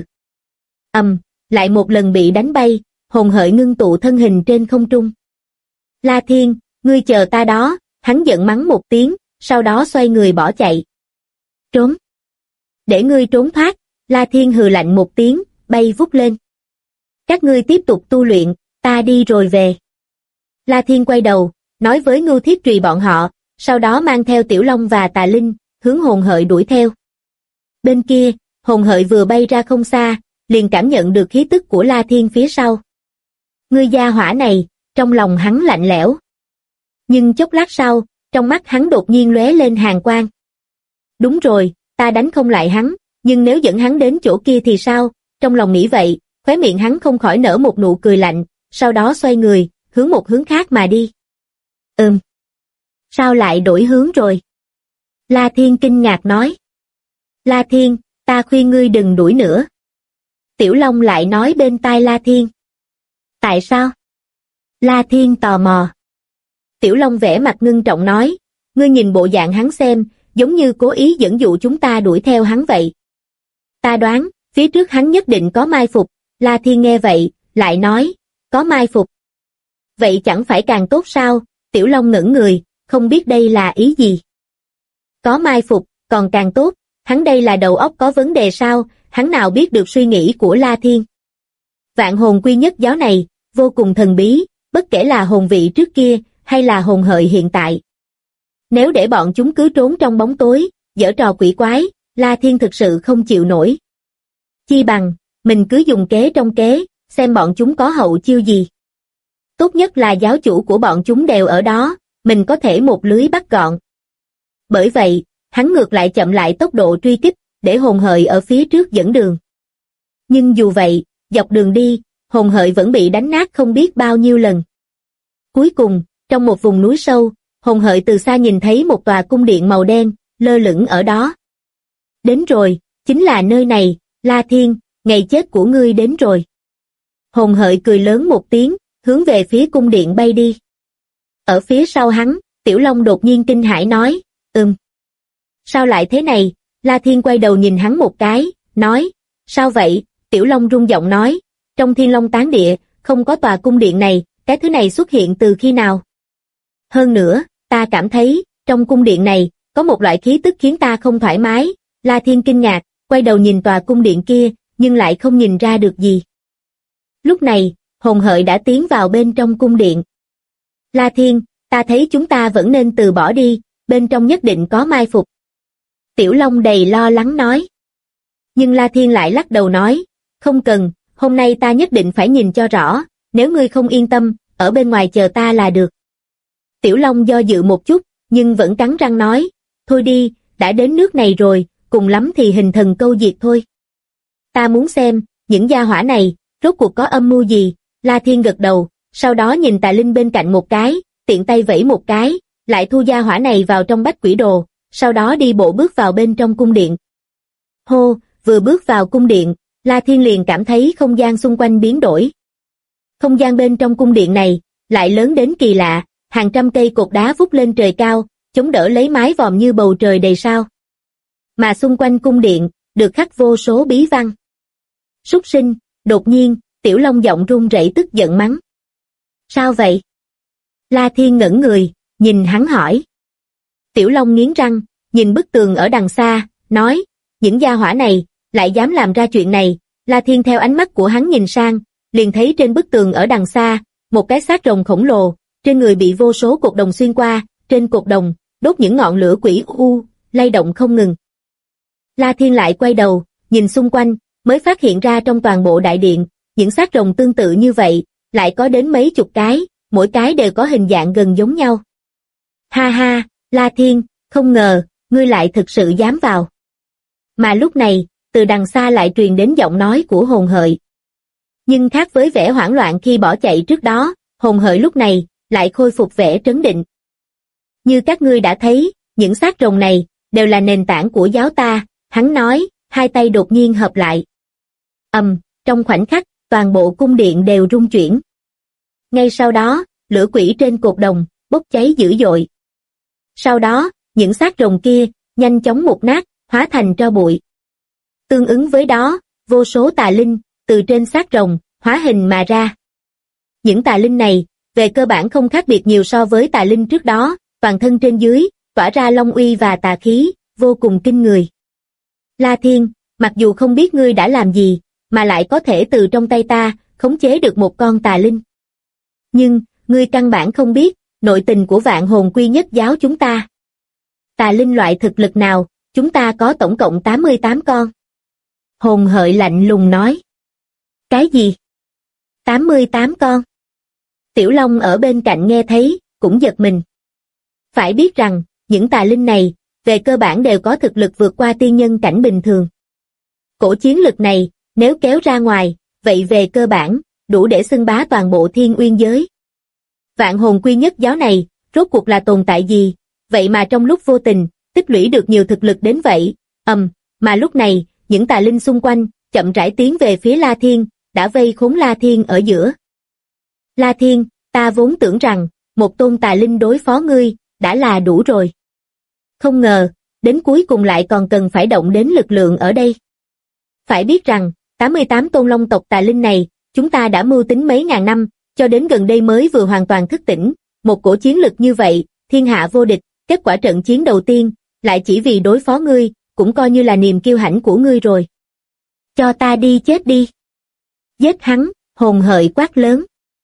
Lại một lần bị đánh bay, Hồn Hợi ngưng tụ thân hình trên không trung. La Thiên, ngươi chờ ta đó, hắn giận mắng một tiếng, sau đó xoay người bỏ chạy. Trốn. Để ngươi trốn thoát, La Thiên hừ lạnh một tiếng, bay vút lên. Các ngươi tiếp tục tu luyện, ta đi rồi về. La Thiên quay đầu, nói với Ngưu Thiết Trùy bọn họ, sau đó mang theo Tiểu Long và Tà Linh, hướng Hồn Hợi đuổi theo. Bên kia, Hồn Hợi vừa bay ra không xa, liền cảm nhận được khí tức của La Thiên phía sau. Ngươi gia hỏa này, trong lòng hắn lạnh lẽo. Nhưng chốc lát sau, trong mắt hắn đột nhiên lóe lên hàn quang. Đúng rồi, ta đánh không lại hắn, nhưng nếu dẫn hắn đến chỗ kia thì sao? Trong lòng nghĩ vậy, khóe miệng hắn không khỏi nở một nụ cười lạnh, sau đó xoay người, hướng một hướng khác mà đi. Sao lại đổi hướng rồi? La Thiên kinh ngạc nói. La Thiên, ta khuyên ngươi đừng đuổi nữa. Tiểu Long lại nói bên tai La Thiên. Tại sao? La Thiên tò mò. Tiểu Long vẻ mặt ngưng trọng nói, ngươi nhìn bộ dạng hắn xem, giống như cố ý dẫn dụ chúng ta đuổi theo hắn vậy. Ta đoán, phía trước hắn nhất định có mai phục. La Thiên nghe vậy, lại nói, có mai phục. Vậy chẳng phải càng tốt sao? Tiểu Long ngẩn người, không biết đây là ý gì. Có mai phục, còn càng tốt, hắn đây là đầu óc có vấn đề sao, hắn nào biết được suy nghĩ của La Thiên. Vạn hồn quy nhất giáo này, vô cùng thần bí, bất kể là hồn vị trước kia, hay là hồn hợi hiện tại. Nếu để bọn chúng cứ trốn trong bóng tối, giở trò quỷ quái, La Thiên thực sự không chịu nổi. Chi bằng, mình cứ dùng kế trong kế, xem bọn chúng có hậu chiêu gì. Tốt nhất là giáo chủ của bọn chúng đều ở đó, mình có thể một lưới bắt gọn. Bởi vậy, hắn ngược lại chậm lại tốc độ truy kích, để hồn hợi ở phía trước dẫn đường. Nhưng dù vậy, dọc đường đi, hồn hợi vẫn bị đánh nát không biết bao nhiêu lần. Cuối cùng, trong một vùng núi sâu, hồn hợi từ xa nhìn thấy một tòa cung điện màu đen, lơ lửng ở đó. Đến rồi, chính là nơi này, La Thiên, ngày chết của ngươi đến rồi. Hồn hợi cười lớn một tiếng, hướng về phía cung điện bay đi. Ở phía sau hắn, Tiểu Long đột nhiên kinh hãi nói, Sao lại thế này? La Thiên quay đầu nhìn hắn một cái, nói, sao vậy? Tiểu Long rung giọng nói, trong Thiên Long Tán Địa, không có tòa cung điện này, cái thứ này xuất hiện từ khi nào? Hơn nữa, ta cảm thấy, trong cung điện này, có một loại khí tức khiến ta không thoải mái. La Thiên kinh ngạc, quay đầu nhìn tòa cung điện kia, nhưng lại không nhìn ra được gì. Lúc này, hồn hợi đã tiến vào bên trong cung điện. La Thiên, ta thấy chúng ta vẫn nên từ bỏ đi, bên trong nhất định có mai phục. Tiểu Long đầy lo lắng nói. Nhưng La Thiên lại lắc đầu nói, không cần, hôm nay ta nhất định phải nhìn cho rõ, nếu ngươi không yên tâm, ở bên ngoài chờ ta là được. Tiểu Long do dự một chút, nhưng vẫn cắn răng nói, thôi đi, đã đến nước này rồi, cùng lắm thì hình thần câu diệt thôi. Ta muốn xem, những gia hỏa này, rốt cuộc có âm mưu gì? La Thiên gật đầu, sau đó nhìn Tà Linh bên cạnh một cái, tiện tay vẫy một cái, lại thu gia hỏa này vào trong bách quỷ đồ, sau đó đi bộ bước vào bên trong cung điện. Hô, vừa bước vào cung điện, La Thiên liền cảm thấy không gian xung quanh biến đổi. Không gian bên trong cung điện này, lại lớn đến kỳ lạ, hàng trăm cây cột đá vút lên trời cao, chống đỡ lấy mái vòm như bầu trời đầy sao. Mà xung quanh cung điện, được khắc vô số bí văn. Súc sinh, đột nhiên, Tiểu Long giọng run rẩy tức giận mắng. Sao vậy? La Thiên ngẩn người, nhìn hắn hỏi. Tiểu Long nghiến răng, nhìn bức tường ở đằng xa, nói, những gia hỏa này, lại dám làm ra chuyện này. La Thiên theo ánh mắt của hắn nhìn sang, liền thấy trên bức tường ở đằng xa, một cái xác rồng khổng lồ, trên người bị vô số cột đồng xuyên qua, trên cột đồng, đốt những ngọn lửa quỷ u, lay động không ngừng. La Thiên lại quay đầu, nhìn xung quanh, mới phát hiện ra trong toàn bộ đại điện, những xác rồng tương tự như vậy, lại có đến mấy chục cái, mỗi cái đều có hình dạng gần giống nhau. Ha ha, La Thiên, không ngờ, ngươi lại thực sự dám vào. Mà lúc này, từ đằng xa lại truyền đến giọng nói của hồn hợi. Nhưng khác với vẻ hoảng loạn khi bỏ chạy trước đó, hồn hợi lúc này, lại khôi phục vẻ trấn định. Như các ngươi đã thấy, những xác rồng này, đều là nền tảng của giáo ta, hắn nói, hai tay đột nhiên hợp lại. Trong khoảnh khắc, toàn bộ cung điện đều rung chuyển. Ngay sau đó, lửa quỷ trên cột đồng, bốc cháy dữ dội. Sau đó, những xác rồng kia, nhanh chóng mục nát, hóa thành tro bụi. Tương ứng với đó, vô số tà linh, từ trên xác rồng, hóa hình mà ra. Những tà linh này, về cơ bản không khác biệt nhiều so với tà linh trước đó, toàn thân trên dưới, tỏa ra long uy và tà khí, vô cùng kinh người. La Thiên, mặc dù không biết ngươi đã làm gì, mà lại có thể từ trong tay ta, khống chế được một con tà linh. Nhưng, ngươi căn bản không biết, nội tình của vạn hồn quy nhất giáo chúng ta. Tà linh loại thực lực nào, chúng ta có tổng cộng 88 con. Hồn hợi lạnh lùng nói. Cái gì? 88 con? Tiểu Long ở bên cạnh nghe thấy, cũng giật mình. Phải biết rằng, những tà linh này, về cơ bản đều có thực lực vượt qua tiên nhân cảnh bình thường. Cổ chiến lực này, nếu kéo ra ngoài, vậy về cơ bản, đủ để xưng bá toàn bộ Thiên Uyên giới. Vạn hồn quy nhất giáo này, rốt cuộc là tồn tại gì, vậy mà trong lúc vô tình, tích lũy được nhiều thực lực đến vậy, mà lúc này, những tà linh xung quanh, chậm rãi tiến về phía La Thiên, đã vây khốn La Thiên ở giữa. La Thiên, ta vốn tưởng rằng, một tôn tà linh đối phó ngươi, đã là đủ rồi. Không ngờ, đến cuối cùng lại còn cần phải động đến lực lượng ở đây. Phải biết rằng, 88 tôn long tộc tà linh này, chúng ta đã mưu tính mấy ngàn năm, cho đến gần đây mới vừa hoàn toàn thức tỉnh, một cổ chiến lực như vậy, thiên hạ vô địch, kết quả trận chiến đầu tiên, lại chỉ vì đối phó ngươi, cũng coi như là niềm kiêu hãnh của ngươi rồi. Cho ta đi chết đi. Giết hắn, hồn hợi quát lớn.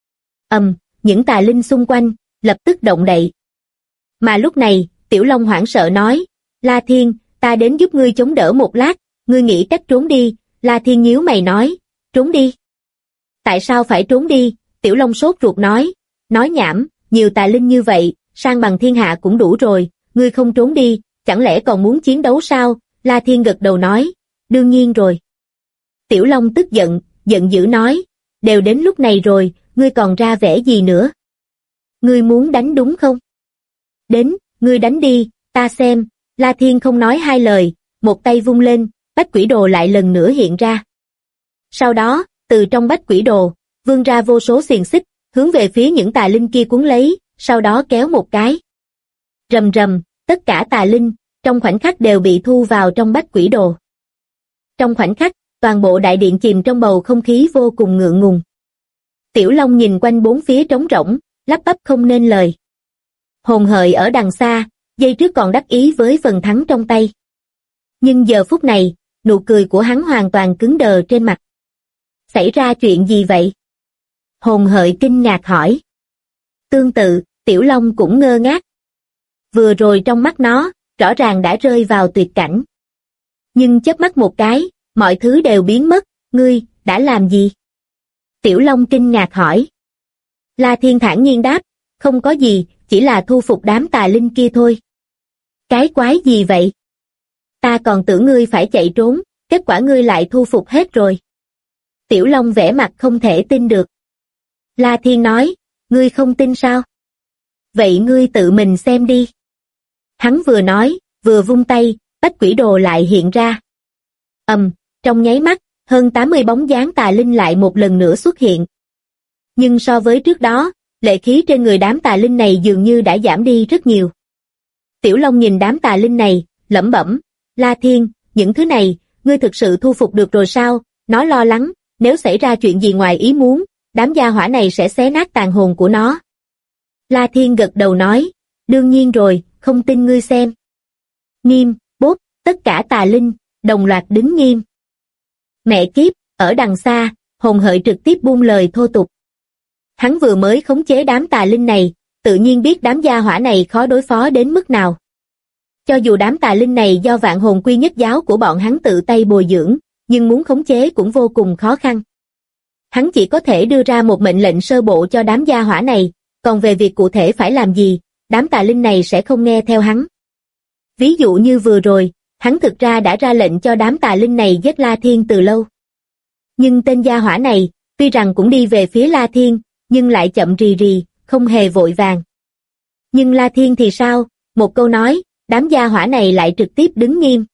Những tà linh xung quanh, lập tức động đậy. Mà lúc này, Tiểu Long hoảng sợ nói, La Thiên, ta đến giúp ngươi chống đỡ một lát, ngươi nghĩ cách trốn đi. La Thiên nhíu mày nói, trốn đi. Tại sao phải trốn đi? Tiểu Long sốt ruột nói nhảm, nhiều tà linh như vậy, sang bằng thiên hạ cũng đủ rồi, ngươi không trốn đi, chẳng lẽ còn muốn chiến đấu sao? La Thiên gật đầu nói, đương nhiên rồi. Tiểu Long tức giận, giận dữ nói, đều đến lúc này rồi, ngươi còn ra vẻ gì nữa? Ngươi muốn đánh đúng không? Đến, ngươi đánh đi, ta xem. La Thiên không nói hai lời, một tay vung lên, bách quỷ đồ lại lần nữa hiện ra. Sau đó, từ trong bách quỷ đồ, vươn ra vô số xiềng xích, hướng về phía những tà linh kia cuốn lấy, sau đó kéo một cái. Rầm rầm, tất cả tà linh, trong khoảnh khắc đều bị thu vào trong bách quỷ đồ. Trong khoảnh khắc, toàn bộ đại điện chìm trong bầu không khí vô cùng ngượng ngùng. Tiểu Long nhìn quanh bốn phía trống rỗng, lắp bắp không nên lời. Hồn hợi ở đằng xa, giây trước còn đắc ý với phần thắng trong tay. Nhưng giờ phút này, nụ cười của hắn hoàn toàn cứng đờ trên mặt. Xảy ra chuyện gì vậy? Hồn hợi kinh ngạc hỏi. Tương tự, Tiểu Long cũng ngơ ngác. Vừa rồi trong mắt nó, rõ ràng đã rơi vào tuyệt cảnh. Nhưng chớp mắt một cái, mọi thứ đều biến mất, ngươi, đã làm gì? Tiểu Long kinh ngạc hỏi. La Thiên thản nhiên đáp, không có gì, chỉ là thu phục đám tà linh kia thôi. Cái quái gì vậy? Ta còn tưởng ngươi phải chạy trốn, kết quả ngươi lại thu phục hết rồi. Tiểu Long vẻ mặt không thể tin được. La Thiên nói, ngươi không tin sao? Vậy ngươi tự mình xem đi. Hắn vừa nói, vừa vung tay, bách quỷ đồ lại hiện ra. Trong nháy mắt, hơn 80 bóng dáng tà linh lại một lần nữa xuất hiện. Nhưng so với trước đó, lệ khí trên người đám tà linh này dường như đã giảm đi rất nhiều. Tiểu Long nhìn đám tà linh này, lẩm bẩm, La Thiên, những thứ này, ngươi thực sự thu phục được rồi sao? Nó lo lắng, nếu xảy ra chuyện gì ngoài ý muốn, đám gia hỏa này sẽ xé nát tàn hồn của nó. La Thiên gật đầu nói, đương nhiên rồi, không tin ngươi xem. Nghiêm, bốp, tất cả tà linh, đồng loạt đứng nghiêm. Mẹ kiếp, ở đằng xa, hồn hợi trực tiếp buông lời thô tục. Hắn vừa mới khống chế đám tà linh này, tự nhiên biết đám gia hỏa này khó đối phó đến mức nào. Cho dù đám tà linh này do vạn hồn quy nhất giáo của bọn hắn tự tay bồi dưỡng, nhưng muốn khống chế cũng vô cùng khó khăn. Hắn chỉ có thể đưa ra một mệnh lệnh sơ bộ cho đám gia hỏa này, còn về việc cụ thể phải làm gì, đám tà linh này sẽ không nghe theo hắn. Ví dụ như vừa rồi, hắn thực ra đã ra lệnh cho đám tà linh này giết La Thiên từ lâu. Nhưng tên gia hỏa này, tuy rằng cũng đi về phía La Thiên, nhưng lại chậm rì rì, không hề vội vàng. Nhưng La Thiên thì sao? Một câu nói, đám gia hỏa này lại trực tiếp đứng nghiêm.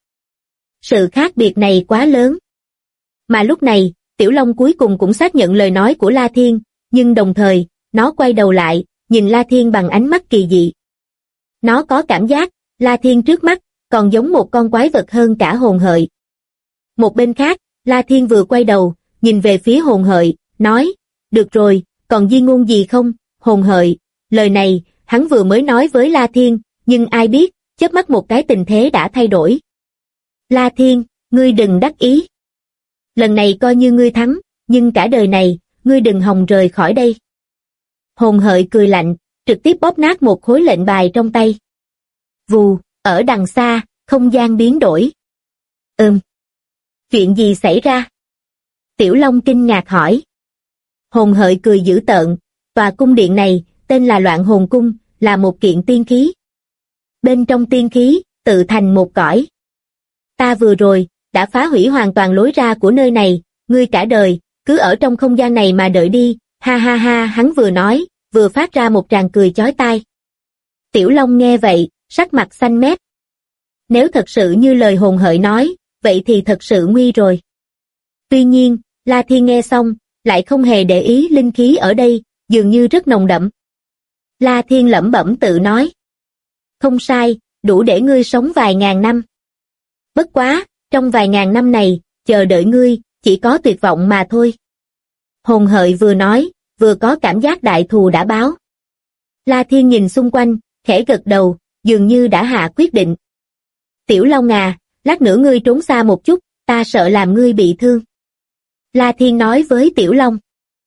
Sự khác biệt này quá lớn. Mà lúc này, Tiểu Long cuối cùng cũng xác nhận lời nói của La Thiên, nhưng đồng thời, nó quay đầu lại, nhìn La Thiên bằng ánh mắt kỳ dị. Nó có cảm giác, La Thiên trước mắt, còn giống một con quái vật hơn cả hồn hợi. Một bên khác, La Thiên vừa quay đầu, nhìn về phía hồn hợi, nói, được rồi, còn di ngôn gì không, hồn hợi, lời này, hắn vừa mới nói với La Thiên, nhưng ai biết, chớp mắt một cái tình thế đã thay đổi. La Thiên, ngươi đừng đắc ý. Lần này coi như ngươi thắng, nhưng cả đời này, ngươi đừng hòng rời khỏi đây. Hồn hợi cười lạnh, trực tiếp bóp nát một khối lệnh bài trong tay. Vù, ở đằng xa, không gian biến đổi. Chuyện gì xảy ra? Tiểu Long kinh ngạc hỏi. Hồn hợi cười dữ tợn, tòa cung điện này, tên là Loạn Hồn Cung, là một kiện tiên khí. Bên trong tiên khí, tự thành một cõi. Ta vừa rồi, đã phá hủy hoàn toàn lối ra của nơi này, ngươi cả đời, cứ ở trong không gian này mà đợi đi, ha ha ha, hắn vừa nói, vừa phát ra một tràng cười chói tai. Tiểu Long nghe vậy, sắc mặt xanh mét. Nếu thật sự như lời Hồn Hợi nói, vậy thì thật sự nguy rồi. Tuy nhiên, La Thiên nghe xong, lại không hề để ý linh khí ở đây, dường như rất nồng đậm. La Thiên lẩm bẩm tự nói. Không sai, đủ để ngươi sống vài ngàn năm. Bất quá, trong vài ngàn năm này, chờ đợi ngươi, chỉ có tuyệt vọng mà thôi. Hồn Hợi vừa nói, vừa có cảm giác đại thù đã báo. La Thiên nhìn xung quanh, khẽ gật đầu, dường như đã hạ quyết định. Tiểu Long à, lát nữa ngươi trốn xa một chút, ta sợ làm ngươi bị thương. La Thiên nói với Tiểu Long.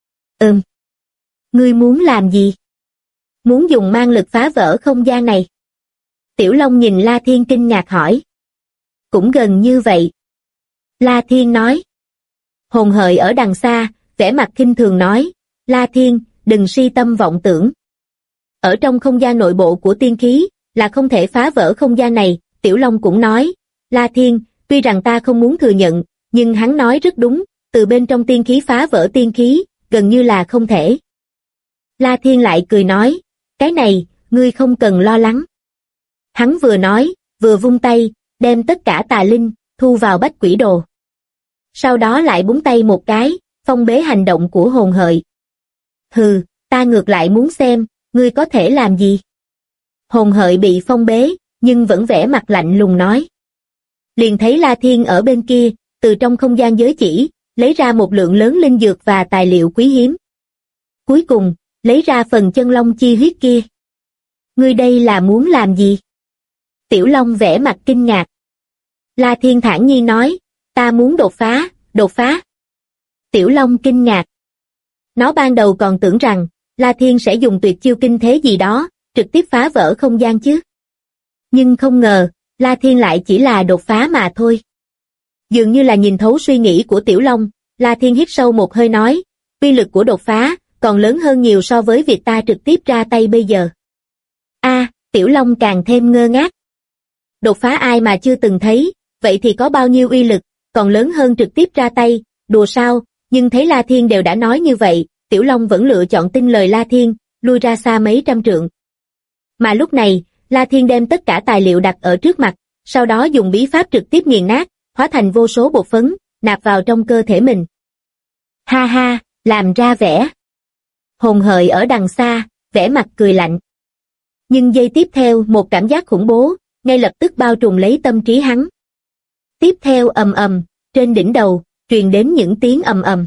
Ngươi muốn làm gì? Muốn dùng mang lực phá vỡ không gian này. Tiểu Long nhìn La Thiên kinh ngạc hỏi. Cũng gần như vậy. La Thiên nói. Hồn Hợi ở đằng xa, vẻ mặt khinh thường nói. La Thiên, đừng si tâm vọng tưởng. Ở trong không gian nội bộ của tiên khí, là không thể phá vỡ không gian này. Tiểu Long cũng nói. La Thiên, tuy rằng ta không muốn thừa nhận, nhưng hắn nói rất đúng, từ bên trong tiên khí phá vỡ tiên khí, gần như là không thể. La Thiên lại cười nói, cái này, ngươi không cần lo lắng. Hắn vừa nói, vừa vung tay, đem tất cả tà linh, thu vào bách quỷ đồ. Sau đó lại búng tay một cái, phong bế hành động của Hồn Hợi. Hừ, ta ngược lại muốn xem, ngươi có thể làm gì? Hồn Hợi bị phong bế, nhưng vẫn vẻ mặt lạnh lùng nói. Liền thấy La Thiên ở bên kia, từ trong không gian giới chỉ, lấy ra một lượng lớn linh dược và tài liệu quý hiếm. Cuối cùng, lấy ra phần chân long chi huyết kia. Ngươi đây là muốn làm gì? Tiểu Long vẻ mặt kinh ngạc. La Thiên thản nhiên nói, ta muốn đột phá. Tiểu Long kinh ngạc. Nó ban đầu còn tưởng rằng, La Thiên sẽ dùng tuyệt chiêu kinh thế gì đó, trực tiếp phá vỡ không gian chứ. Nhưng không ngờ, La Thiên lại chỉ là đột phá mà thôi. Dường như là nhìn thấu suy nghĩ của Tiểu Long, La Thiên hít sâu một hơi nói, uy lực của đột phá, còn lớn hơn nhiều so với việc ta trực tiếp ra tay bây giờ. Tiểu Long càng thêm ngơ ngác. Đột phá ai mà chưa từng thấy, vậy thì có bao nhiêu uy lực, còn lớn hơn trực tiếp ra tay, đùa sao, nhưng thấy La Thiên đều đã nói như vậy, Tiểu Long vẫn lựa chọn tin lời La Thiên, lui ra xa mấy trăm trượng. Mà lúc này, La Thiên đem tất cả tài liệu đặt ở trước mặt, sau đó dùng bí pháp trực tiếp nghiền nát, hóa thành vô số bột phấn, nạp vào trong cơ thể mình. Ha ha, làm ra vẻ. Hồn Hợi ở đằng xa, vẻ mặt cười lạnh. Nhưng giây tiếp theo một cảm giác khủng bố, ngay lập tức bao trùm lấy tâm trí hắn. Tiếp theo ầm ầm, trên đỉnh đầu, truyền đến những tiếng ầm ầm.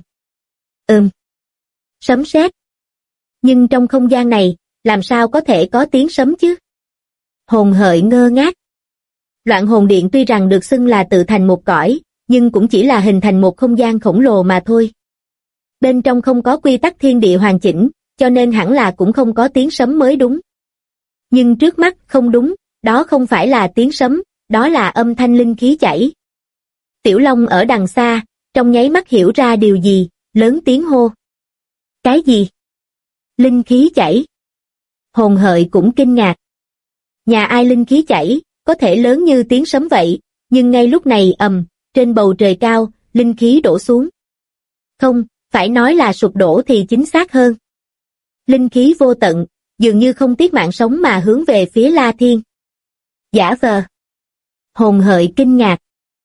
Sấm sét. Nhưng trong không gian này, làm sao có thể có tiếng sấm chứ? Hồn Hợi ngơ ngác. Loạn hồn điện tuy rằng được xưng là tự thành một cõi, nhưng cũng chỉ là hình thành một không gian khổng lồ mà thôi. Bên trong không có quy tắc thiên địa hoàn chỉnh, cho nên hẳn là cũng không có tiếng sấm mới đúng. Nhưng trước mắt không đúng, đó không phải là tiếng sấm, đó là âm thanh linh khí chảy. Tiểu Long ở đằng xa, trong nháy mắt hiểu ra điều gì, lớn tiếng hô. Cái gì? Linh khí chảy. Hồn Hợi cũng kinh ngạc. Nhà ai linh khí chảy, có thể lớn như tiếng sấm vậy, nhưng ngay lúc này trên bầu trời cao, linh khí đổ xuống. Không, phải nói là sụp đổ thì chính xác hơn. Linh khí vô tận, dường như không tiếc mạng sống mà hướng về phía La Thiên. Giả vờ. Hồn Hợi kinh ngạc.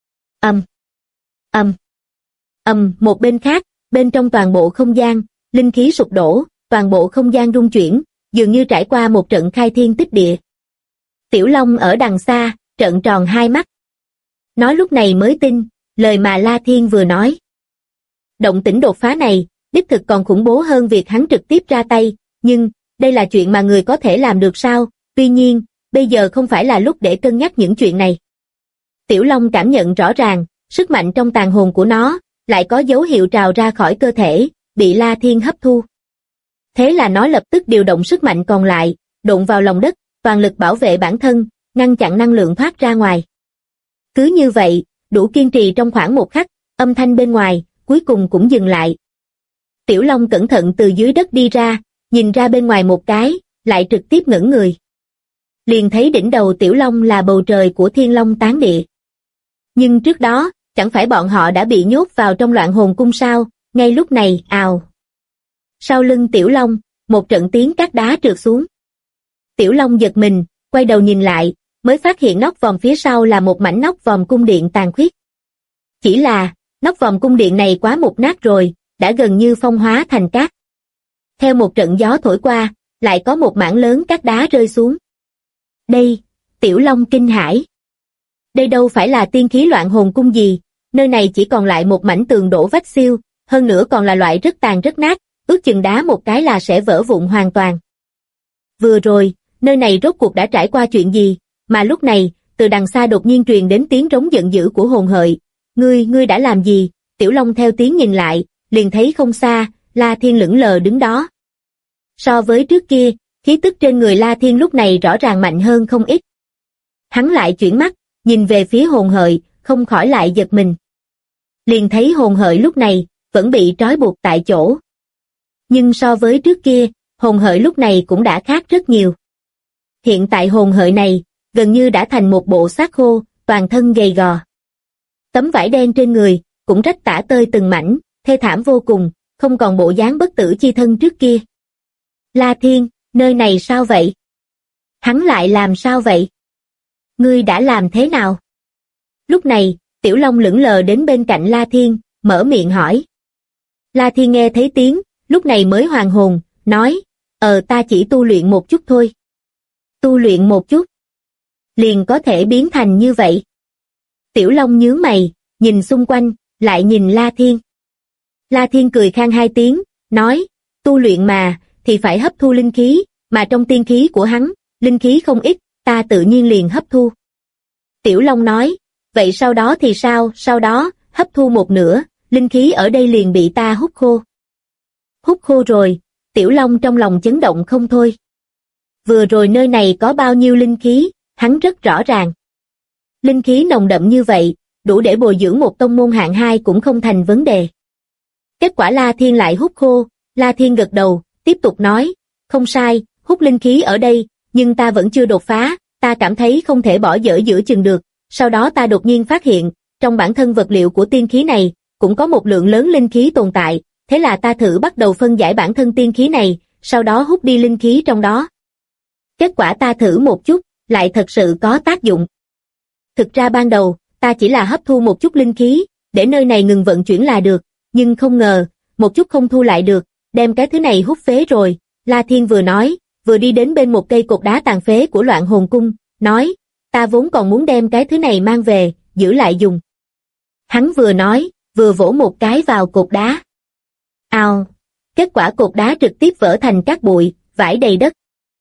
Một bên khác, bên trong toàn bộ không gian, linh khí sụp đổ, toàn bộ không gian rung chuyển, dường như trải qua một trận khai thiên tích địa. Tiểu Long ở đằng xa, trợn tròn hai mắt. Nó lúc này mới tin, lời mà La Thiên vừa nói. Động tĩnh đột phá này, đích thực còn khủng bố hơn việc hắn trực tiếp ra tay, nhưng, đây là chuyện mà người có thể làm được sao, tuy nhiên, bây giờ không phải là lúc để cân nhắc những chuyện này. Tiểu Long cảm nhận rõ ràng, sức mạnh trong tàn hồn của nó, lại có dấu hiệu trào ra khỏi cơ thể, bị La Thiên hấp thu. Thế là nó lập tức điều động sức mạnh còn lại, đụng vào lòng đất, toàn lực bảo vệ bản thân, ngăn chặn năng lượng thoát ra ngoài. Cứ như vậy, đủ kiên trì trong khoảng một khắc, âm thanh bên ngoài, cuối cùng cũng dừng lại. Tiểu Long cẩn thận từ dưới đất đi ra, nhìn ra bên ngoài một cái, lại trực tiếp ngẩng người. Liền thấy đỉnh đầu Tiểu Long là bầu trời của Thiên Long Tán Địa. Nhưng trước đó, chẳng phải bọn họ đã bị nhốt vào trong loạn hồn cung sao, ngay lúc này, ào. Sau lưng Tiểu Long, một trận tiếng cát đá trượt xuống. Tiểu Long giật mình, quay đầu nhìn lại, mới phát hiện nóc vòm phía sau là một mảnh nóc vòm cung điện tàn khuyết. Chỉ là, nóc vòm cung điện này quá mục nát rồi, đã gần như phong hóa thành cát. Theo một trận gió thổi qua, lại có một mảng lớn cát đá rơi xuống. Đây, Tiểu Long kinh hãi. Đây đâu phải là tiên khí loạn hồn cung gì, nơi này chỉ còn lại một mảnh tường đổ vách xiêu, hơn nữa còn là loại rất tàn rất nát, ước chừng đá một cái là sẽ vỡ vụn hoàn toàn. Vừa rồi, nơi này rốt cuộc đã trải qua chuyện gì, mà lúc này, từ đằng xa đột nhiên truyền đến tiếng rống giận dữ của Hồn Hợi. Ngươi đã làm gì? Tiểu Long theo tiếng nhìn lại, liền thấy không xa, La Thiên lững lờ đứng đó. So với trước kia, khí tức trên người La Thiên lúc này rõ ràng mạnh hơn không ít. Hắn lại chuyển mắt, nhìn về phía Hồn Hợi, không khỏi lại giật mình. Liền thấy Hồn Hợi lúc này, vẫn bị trói buộc tại chỗ. Nhưng so với trước kia, Hồn Hợi lúc này cũng đã khác rất nhiều. Hiện tại Hồn Hợi này, gần như đã thành một bộ xác khô, toàn thân gầy gò. Tấm vải đen trên người, cũng rách tả tơi từng mảnh, thê thảm vô cùng, không còn bộ dáng bất tử chi thân trước kia. La Thiên, nơi này sao vậy? Hắn lại làm sao vậy? Ngươi đã làm thế nào? Lúc này, Tiểu Long lững lờ đến bên cạnh La Thiên, mở miệng hỏi. La Thiên nghe thấy tiếng, lúc này mới hoàn hồn, nói, ta chỉ tu luyện một chút thôi. Tu luyện một chút, liền có thể biến thành như vậy. Tiểu Long nhướng mày, nhìn xung quanh, lại nhìn La Thiên. La Thiên cười khang hai tiếng, nói, tu luyện mà, thì phải hấp thu linh khí, mà trong tiên khí của hắn, linh khí không ít, ta tự nhiên liền hấp thu. Tiểu Long nói, vậy sau đó thì sao? Sau đó, hấp thu một nửa, linh khí ở đây liền bị ta hút khô. Hút khô rồi, Tiểu Long trong lòng chấn động không thôi. Vừa rồi nơi này có bao nhiêu linh khí, hắn rất rõ ràng. Linh khí nồng đậm như vậy, đủ để bồi dưỡng một tông môn hạng 2 cũng không thành vấn đề. Kết quả La Thiên lại hút khô, La Thiên gật đầu, tiếp tục nói, không sai, hút linh khí ở đây, nhưng ta vẫn chưa đột phá, ta cảm thấy không thể bỏ dở giữa chừng được, sau đó ta đột nhiên phát hiện, trong bản thân vật liệu của tiên khí này, cũng có một lượng lớn linh khí tồn tại, thế là ta thử bắt đầu phân giải bản thân tiên khí này, sau đó hút đi linh khí trong đó. Kết quả ta thử một chút, lại thật sự có tác dụng. Thực ra ban đầu, ta chỉ là hấp thu một chút linh khí, để nơi này ngừng vận chuyển là được, nhưng không ngờ, một chút không thu lại được, đem cái thứ này hút phế rồi. La Thiên vừa nói, vừa đi đến bên một cây cột đá tàn phế của Loạn Hồn Cung, nói, ta vốn còn muốn đem cái thứ này mang về, giữ lại dùng. Hắn vừa nói, vừa vỗ một cái vào cột đá. Ào, kết quả cột đá trực tiếp vỡ thành cát bụi, vãi đầy đất.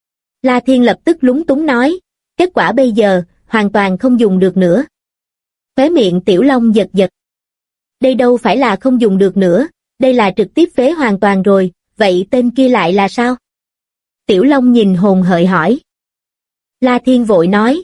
La Thiên lập tức lúng túng nói, kết quả bây giờ, hoàn toàn không dùng được nữa. Khóe miệng Tiểu Long giật giật. Đây đâu phải là không dùng được nữa, đây là trực tiếp phế hoàn toàn rồi, vậy tên kia lại là sao? Tiểu Long nhìn Hồn Hợi hỏi. La Thiên vội nói,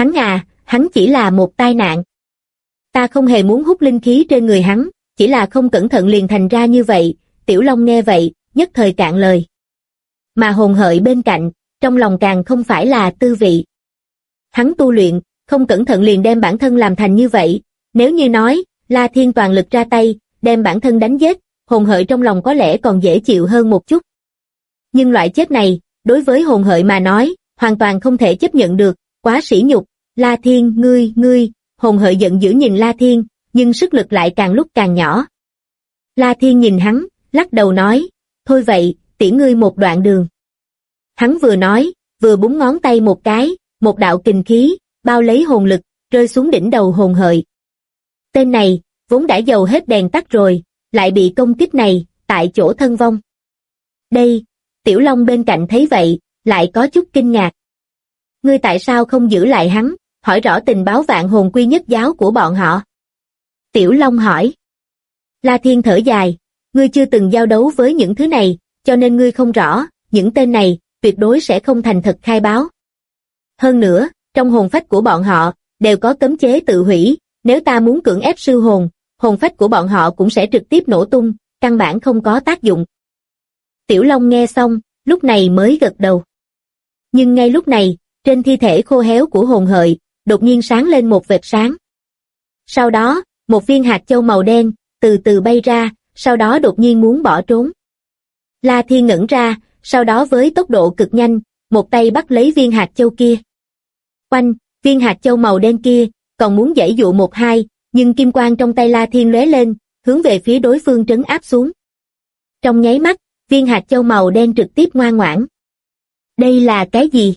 hắn chỉ là một tai nạn. Ta không hề muốn hút linh khí trên người hắn, chỉ là không cẩn thận liền thành ra như vậy. Tiểu Long nghe vậy, nhất thời cạn lời. Mà Hồn Hợi bên cạnh, trong lòng càng không phải là tư vị. Hắn tu luyện, không cẩn thận liền đem bản thân làm thành như vậy, nếu như nói, La Thiên toàn lực ra tay, đem bản thân đánh giết, Hồn Hợi trong lòng có lẽ còn dễ chịu hơn một chút. Nhưng loại chết này, đối với Hồn Hợi mà nói, hoàn toàn không thể chấp nhận được, quá sỉ nhục. La Thiên, ngươi, Hồn Hợi giận dữ nhìn La Thiên, nhưng sức lực lại càng lúc càng nhỏ. La Thiên nhìn hắn, lắc đầu nói, thôi vậy, tiễn ngươi một đoạn đường. Hắn vừa nói, vừa búng ngón tay một cái, một đạo kình khí, bao lấy hồn lực, rơi xuống đỉnh đầu Hồn Hợi. Tên này, vốn đã dầu hết đèn tắt rồi, lại bị công kích này, tại chỗ thân vong. Đây, Tiểu Long bên cạnh thấy vậy, lại có chút kinh ngạc. Ngươi tại sao không giữ lại hắn, hỏi rõ tình báo Vạn Hồn Quy Nhất giáo của bọn họ? Tiểu Long hỏi. La Thiên thở dài, ngươi chưa từng giao đấu với những thứ này, cho nên ngươi không rõ, những tên này, tuyệt đối sẽ không thành thật khai báo. Hơn nữa, trong hồn phách của bọn họ, đều có cấm chế tự hủy, nếu ta muốn cưỡng ép sư hồn, hồn phách của bọn họ cũng sẽ trực tiếp nổ tung, căn bản không có tác dụng. Tiểu Long nghe xong, lúc này mới gật đầu. Nhưng ngay lúc này, trên thi thể khô héo của Hồn Hợi, đột nhiên sáng lên một vệt sáng. Sau đó, một viên hạt châu màu đen, từ từ bay ra, sau đó đột nhiên muốn bỏ trốn. La Thiên ngẩn ra, sau đó với tốc độ cực nhanh, một tay bắt lấy viên hạt châu kia. Oanh, viên hạt châu màu đen kia, còn muốn giãy dụ một hai, nhưng kim quang trong tay La Thiên lóe lên, hướng về phía đối phương trấn áp xuống. Trong nháy mắt, viên hạt châu màu đen trực tiếp ngoan ngoãn. Đây là cái gì?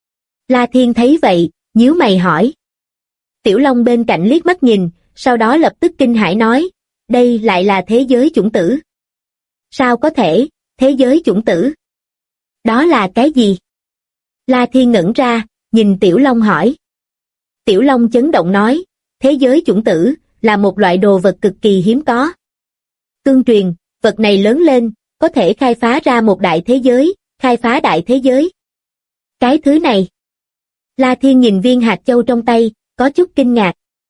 La Thiên thấy vậy, nhíu mày hỏi. Tiểu Long bên cạnh liếc mắt nhìn, sau đó lập tức kinh hãi nói, đây lại là thế giới chủng tử. Sao có thể, thế giới chủng tử? Đó là cái gì? La Thiên ngẩn ra, nhìn Tiểu Long hỏi. Tiểu Long chấn động nói, thế giới chủng tử là một loại đồ vật cực kỳ hiếm có. Tương truyền, vật này lớn lên, có thể khai phá ra một đại thế giới, khai phá đại thế giới. Cái thứ này. La Thiên nhìn viên hạt châu trong tay, có chút kinh ngạc.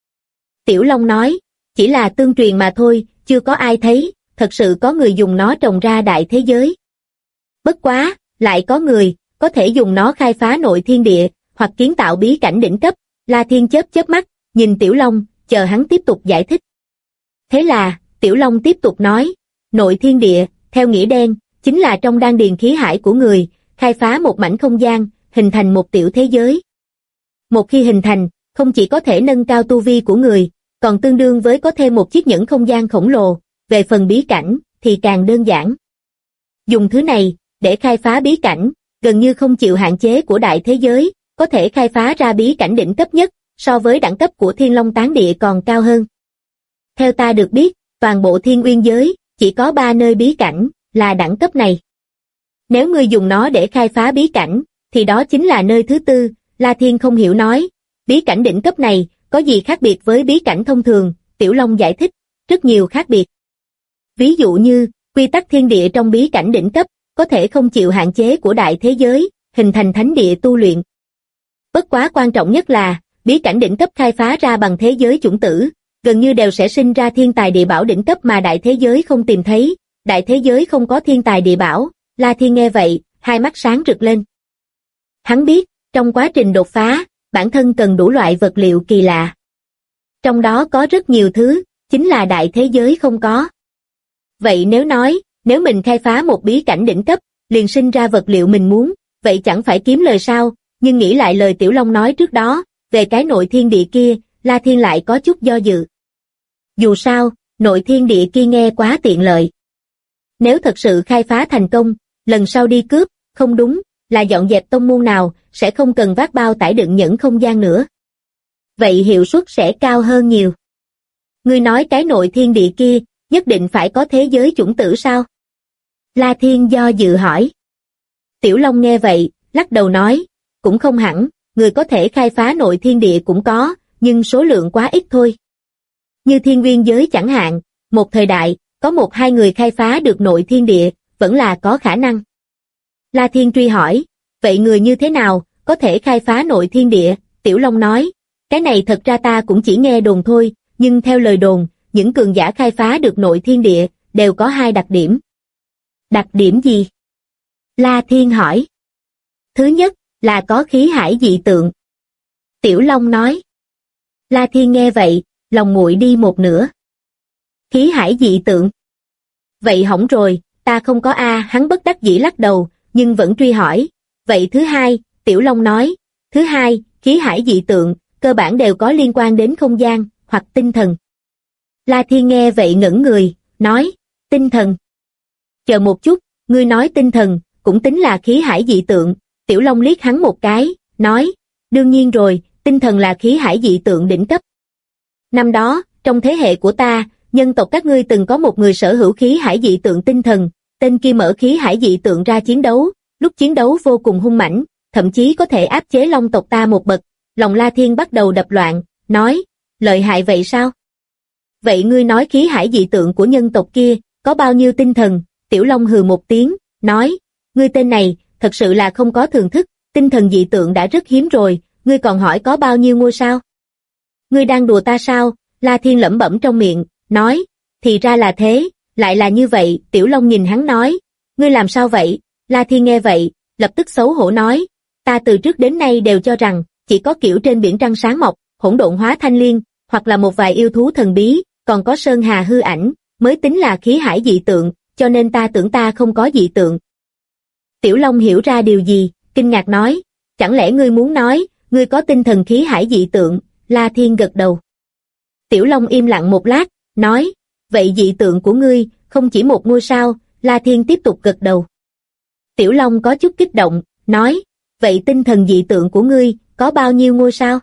Tiểu Long nói, chỉ là tương truyền mà thôi, chưa có ai thấy, thật sự có người dùng nó trồng ra đại thế giới. Bất quá, lại có người, có thể dùng nó khai phá nội thiên địa, hoặc kiến tạo bí cảnh đỉnh cấp. La Thiên chớp chớp mắt, nhìn Tiểu Long, chờ hắn tiếp tục giải thích. Thế là, Tiểu Long tiếp tục nói, nội thiên địa, theo nghĩa đen, chính là trong đan điền khí hải của người, khai phá một mảnh không gian, hình thành một tiểu thế giới. Một khi hình thành, không chỉ có thể nâng cao tu vi của người, còn tương đương với có thêm một chiếc nhẫn không gian khổng lồ, về phần bí cảnh, thì càng đơn giản. Dùng thứ này, để khai phá bí cảnh, gần như không chịu hạn chế của đại thế giới, có thể khai phá ra bí cảnh đỉnh cấp nhất, so với đẳng cấp của Thiên Long Tán Địa còn cao hơn. Theo ta được biết, toàn bộ Thiên Uyên giới, chỉ có 3 nơi bí cảnh, là đẳng cấp này. Nếu ngươi dùng nó để khai phá bí cảnh, thì đó chính là nơi thứ 4, La Thiên không hiểu nói, bí cảnh đỉnh cấp này, có gì khác biệt với bí cảnh thông thường, Tiểu Long giải thích, rất nhiều khác biệt. Ví dụ như, quy tắc thiên địa trong bí cảnh đỉnh cấp, có thể không chịu hạn chế của đại thế giới, hình thành thánh địa tu luyện. Bất quá quan trọng nhất là, bí cảnh đỉnh cấp khai phá ra bằng thế giới chủng tử, gần như đều sẽ sinh ra thiên tài địa bảo đỉnh cấp mà đại thế giới không tìm thấy, đại thế giới không có thiên tài địa bảo. La Thiên nghe vậy, hai mắt sáng rực lên. Hắn biết, trong quá trình đột phá, bản thân cần đủ loại vật liệu kỳ lạ. Trong đó có rất nhiều thứ, chính là đại thế giới không có. Vậy nếu nói, nếu mình khai phá một bí cảnh đỉnh cấp, liền sinh ra vật liệu mình muốn, vậy chẳng phải kiếm lời sao? Nhưng nghĩ lại lời Tiểu Long nói trước đó, về cái nội thiên địa kia, La Thiên lại có chút do dự. Dù sao, nội thiên địa kia nghe quá tiện lợi. Nếu thật sự khai phá thành công, lần sau đi cướp, không đúng, là dọn dẹp tông môn nào, sẽ không cần vác bao tải đựng nhẫn không gian nữa. Vậy hiệu suất sẽ cao hơn nhiều. Ngươi nói cái nội thiên địa kia, nhất định phải có thế giới chủng tử sao? La Thiên do dự hỏi. Tiểu Long nghe vậy, lắc đầu nói, cũng không hẳn, người có thể khai phá nội thiên địa cũng có, nhưng số lượng quá ít thôi. Như Thiên Nguyên giới chẳng hạn, một thời đại, có 1-2 người khai phá được nội thiên địa, vẫn là có khả năng. La Thiên truy hỏi, vậy người như thế nào, có thể khai phá nội thiên địa? Tiểu Long nói, cái này thật ra ta cũng chỉ nghe đồn thôi, nhưng theo lời đồn, những cường giả khai phá được nội thiên địa, đều có 2 đặc điểm. Đặc điểm gì? La Thiên hỏi. Thứ nhất, là có khí hải dị tượng. Tiểu Long nói. La Thiên nghe vậy, lòng nguội đi một nửa. Khí hải dị tượng. Vậy hỏng rồi, ta không có hắn bất đắc dĩ lắc đầu, nhưng vẫn truy hỏi. Vậy thứ hai, Tiểu Long nói. Thứ hai, khí hải dị tượng, cơ bản đều có liên quan đến không gian, hoặc tinh thần. La Thiên nghe vậy ngẩn người, nói, tinh thần. Chờ một chút, ngươi nói tinh thần, cũng tính là khí hải dị tượng. Tiểu Long liếc hắn một cái, nói, đương nhiên rồi, tinh thần là khí hải dị tượng đỉnh cấp. Năm đó, trong thế hệ của ta, nhân tộc các ngươi từng có một người sở hữu khí hải dị tượng tinh thần, tên kia mở khí hải dị tượng ra chiến đấu, lúc chiến đấu vô cùng hung mãnh, thậm chí có thể áp chế Long tộc ta một bậc. Lòng La Thiên bắt đầu đập loạn, nói, lợi hại vậy sao? Vậy ngươi nói khí hải dị tượng của nhân tộc kia, có bao nhiêu tinh thần? Tiểu Long hừ một tiếng, nói, ngươi tên này, thật sự là không có thường thức, tinh thần dị tượng đã rất hiếm rồi, ngươi còn hỏi có bao nhiêu ngôi sao? Ngươi đang đùa ta sao? La Thiên lẩm bẩm trong miệng, nói, thì ra là thế, lại là như vậy. Tiểu Long nhìn hắn nói, ngươi làm sao vậy? La Thiên nghe vậy, lập tức xấu hổ nói, ta từ trước đến nay đều cho rằng, chỉ có kiểu trên biển trăng sáng mọc, hỗn độn hóa thanh liên, hoặc là một vài yêu thú thần bí, còn có sơn hà hư ảnh, mới tính là khí hải dị tượng, cho nên ta tưởng ta không có dị tượng. Tiểu Long hiểu ra điều gì, kinh ngạc nói, chẳng lẽ ngươi muốn nói, ngươi có tinh thần khí hải dị tượng? La Thiên gật đầu. Tiểu Long im lặng một lát, nói, vậy dị tượng của ngươi, không chỉ một ngôi sao? La Thiên tiếp tục gật đầu. Tiểu Long có chút kích động, nói, vậy tinh thần dị tượng của ngươi, có bao nhiêu ngôi sao?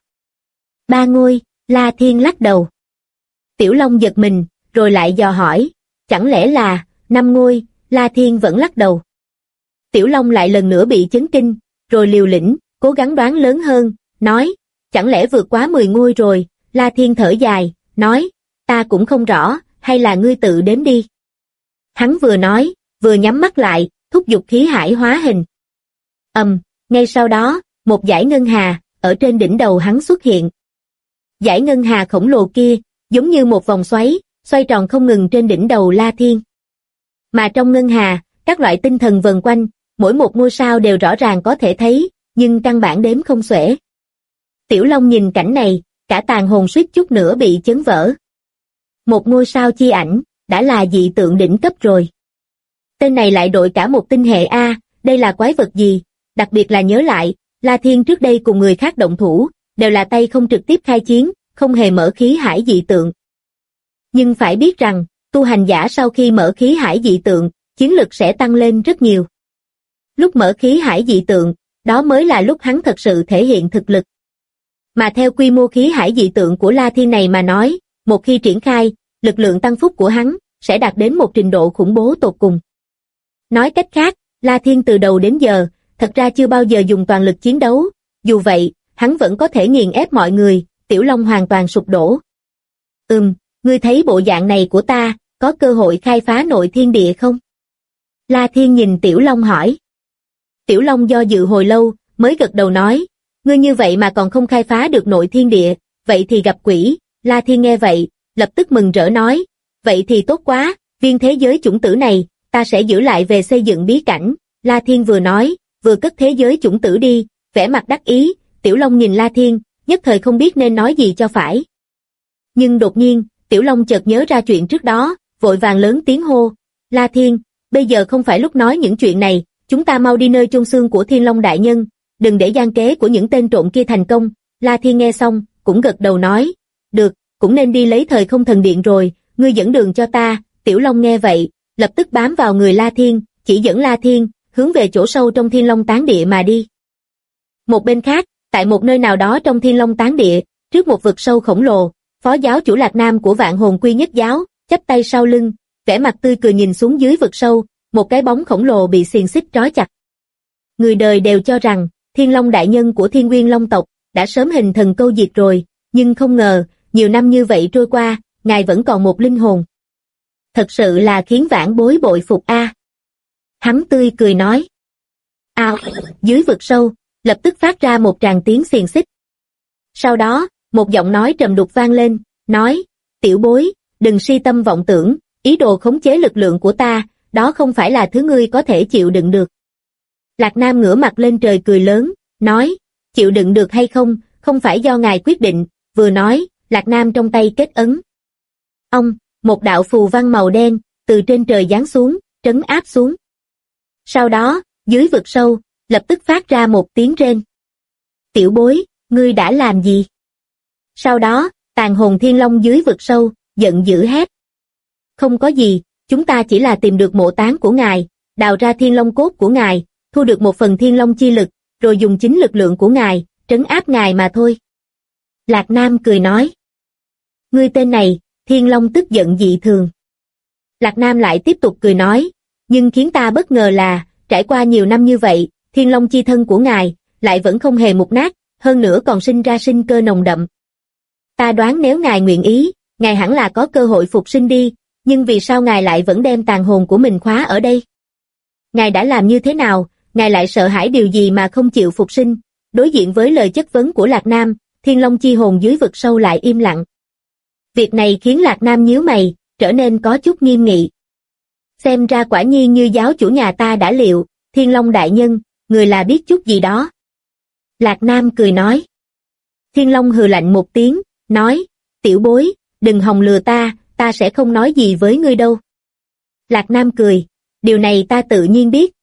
3 ngôi, La Thiên lắc đầu. Tiểu Long giật mình, rồi lại dò hỏi, chẳng lẽ là 5 ngôi? La Thiên vẫn lắc đầu. Tiểu Long lại lần nữa bị chấn kinh, rồi liều lĩnh, cố gắng đoán lớn hơn, nói, chẳng lẽ vượt quá 10 ngôi rồi? La Thiên thở dài, nói, ta cũng không rõ, hay là ngươi tự đếm đi. Hắn vừa nói, vừa nhắm mắt lại, thúc giục khí hải hóa hình. Ngay sau đó, một dải ngân hà, ở trên đỉnh đầu hắn xuất hiện. Dải ngân hà khổng lồ kia, giống như một vòng xoáy, xoay tròn không ngừng trên đỉnh đầu La Thiên. Mà trong ngân hà, các loại tinh thần vần quanh, mỗi một ngôi sao đều rõ ràng có thể thấy, nhưng căn bản đếm không xuể. Tiểu Long nhìn cảnh này, cả tàn hồn suýt chút nữa bị chấn vỡ. Một ngôi sao chi ảnh, đã là dị tượng đỉnh cấp rồi. Tên này lại đội cả một tinh hệ A, đây là quái vật gì? Đặc biệt là nhớ lại, La Thiên trước đây cùng người khác động thủ, đều là tay không trực tiếp khai chiến, không hề mở khí hải dị tượng. Nhưng phải biết rằng, tu hành giả sau khi mở khí hải dị tượng, chiến lực sẽ tăng lên rất nhiều. Lúc mở khí hải dị tượng, đó mới là lúc hắn thật sự thể hiện thực lực. Mà theo quy mô khí hải dị tượng của La Thiên này mà nói, một khi triển khai, lực lượng tăng phúc của hắn sẽ đạt đến một trình độ khủng bố tột cùng. Nói cách khác, La Thiên từ đầu đến giờ, thật ra chưa bao giờ dùng toàn lực chiến đấu, dù vậy, hắn vẫn có thể nghiền ép mọi người. Tiểu Long hoàn toàn sụp đổ. Ngươi thấy bộ dạng này của ta, có cơ hội khai phá nội thiên địa không? La Thiên nhìn Tiểu Long hỏi. Tiểu Long do dự hồi lâu, mới gật đầu nói, ngươi như vậy mà còn không khai phá được nội thiên địa, vậy thì gặp quỷ. La Thiên nghe vậy, lập tức mừng rỡ nói, vậy thì tốt quá, viên thế giới chủng tử này, ta sẽ giữ lại về xây dựng bí cảnh. La Thiên vừa nói, vừa cất thế giới chủng tử đi, vẻ mặt đắc ý. Tiểu Long nhìn La Thiên, nhất thời không biết nên nói gì cho phải. Nhưng đột nhiên, Tiểu Long chợt nhớ ra chuyện trước đó, vội vàng lớn tiếng hô, La Thiên, bây giờ không phải lúc nói những chuyện này, chúng ta mau đi nơi chôn xương của Thiên Long đại nhân, đừng để gian kế của những tên trộm kia thành công. La Thiên nghe xong, cũng gật đầu nói, được, cũng nên đi lấy thời không thần điện rồi, ngươi dẫn đường cho ta. Tiểu Long nghe vậy, lập tức bám vào người La Thiên, chỉ dẫn La Thiên, hướng về chỗ sâu trong Thiên Long tán địa mà đi. Một bên khác, tại một nơi nào đó trong Thiên Long tán địa, trước một vực sâu khổng lồ, phó giáo chủ Lạc Nam của Vạn Hồn Quy Nhất giáo, chắp tay sau lưng, vẻ mặt tươi cười nhìn xuống dưới vực sâu, một cái bóng khổng lồ bị xiềng xích trói chặt. Người đời đều cho rằng, Thiên Long đại nhân của Thiên Nguyên Long tộc, đã sớm hình thần câu diệt rồi, nhưng không ngờ, nhiều năm như vậy trôi qua, ngài vẫn còn một linh hồn. Thật sự là khiến vãn bối bội phục a. Hắn tươi cười nói. Dưới vực sâu, lập tức phát ra một tràng tiếng xiềng xích. Sau đó, một giọng nói trầm đục vang lên, nói, tiểu bối, đừng si tâm vọng tưởng, ý đồ khống chế lực lượng của ta, đó không phải là thứ ngươi có thể chịu đựng được. Lạc Nam ngửa mặt lên trời cười lớn, nói, chịu đựng được hay không, không phải do ngài quyết định. Vừa nói, Lạc Nam trong tay kết ấn. Một đạo phù văn màu đen, từ trên trời giáng xuống, trấn áp xuống. Sau đó, dưới vực sâu, lập tức phát ra một tiếng rên. Tiểu bối, ngươi đã làm gì? Sau đó, tàn hồn thiên long dưới vực sâu, giận dữ hét. Không có gì, chúng ta chỉ là tìm được mộ táng của ngài, đào ra thiên long cốt của ngài, thu được một phần thiên long chi lực, rồi dùng chính lực lượng của ngài, trấn áp ngài mà thôi. Lạc Nam cười nói. Ngươi tên này, Thiên Long tức giận dị thường. Lạc Nam lại tiếp tục cười nói, nhưng khiến ta bất ngờ là, trải qua nhiều năm như vậy, Thiên Long chi thân của ngài, lại vẫn không hề mục nát, hơn nữa còn sinh ra sinh cơ nồng đậm. Ta đoán nếu ngài nguyện ý, ngài hẳn là có cơ hội phục sinh đi, nhưng vì sao ngài lại vẫn đem tàn hồn của mình khóa ở đây? Ngài đã làm như thế nào, ngài lại sợ hãi điều gì mà không chịu phục sinh? Đối diện với lời chất vấn của Lạc Nam, Thiên Long chi hồn dưới vực sâu lại im lặng. Việc này khiến Lạc Nam nhíu mày, trở nên có chút nghiêm nghị. Xem ra quả nhiên như giáo chủ nhà ta đã liệu, Thiên Long đại nhân, người là biết chút gì đó. Lạc Nam cười nói. Thiên Long hừ lạnh một tiếng, nói, tiểu bối, đừng hòng lừa ta sẽ không nói gì với ngươi đâu. Lạc Nam cười, điều này ta tự nhiên biết,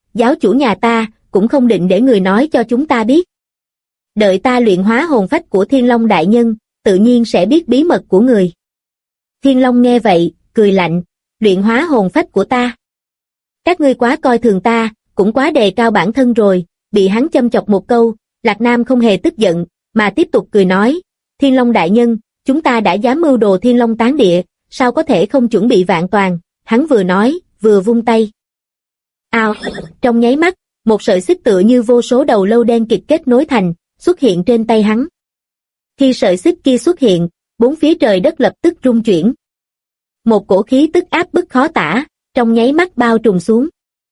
giáo chủ nhà ta cũng không định để người nói cho chúng ta biết. Đợi ta luyện hóa hồn phách của Thiên Long đại nhân, tự nhiên sẽ biết bí mật của người. Thiên Long nghe vậy, cười lạnh, luyện hóa hồn phách của ta. Các ngươi quá coi thường ta, cũng quá đề cao bản thân rồi, bị hắn châm chọc một câu, Lạc Nam không hề tức giận, mà tiếp tục cười nói, Thiên Long đại nhân, chúng ta đã dám mưu đồ Thiên Long tán địa, sao có thể không chuẩn bị vạn toàn, hắn vừa nói, vừa vung tay. Ao, trong nháy mắt, một sợi xích tựa như vô số đầu lâu đen kịt kết nối thành, xuất hiện trên tay hắn. Khi sợi xích kia xuất hiện, bốn phía trời đất lập tức rung chuyển. Một cổ khí tức áp bức khó tả, trong nháy mắt bao trùm xuống.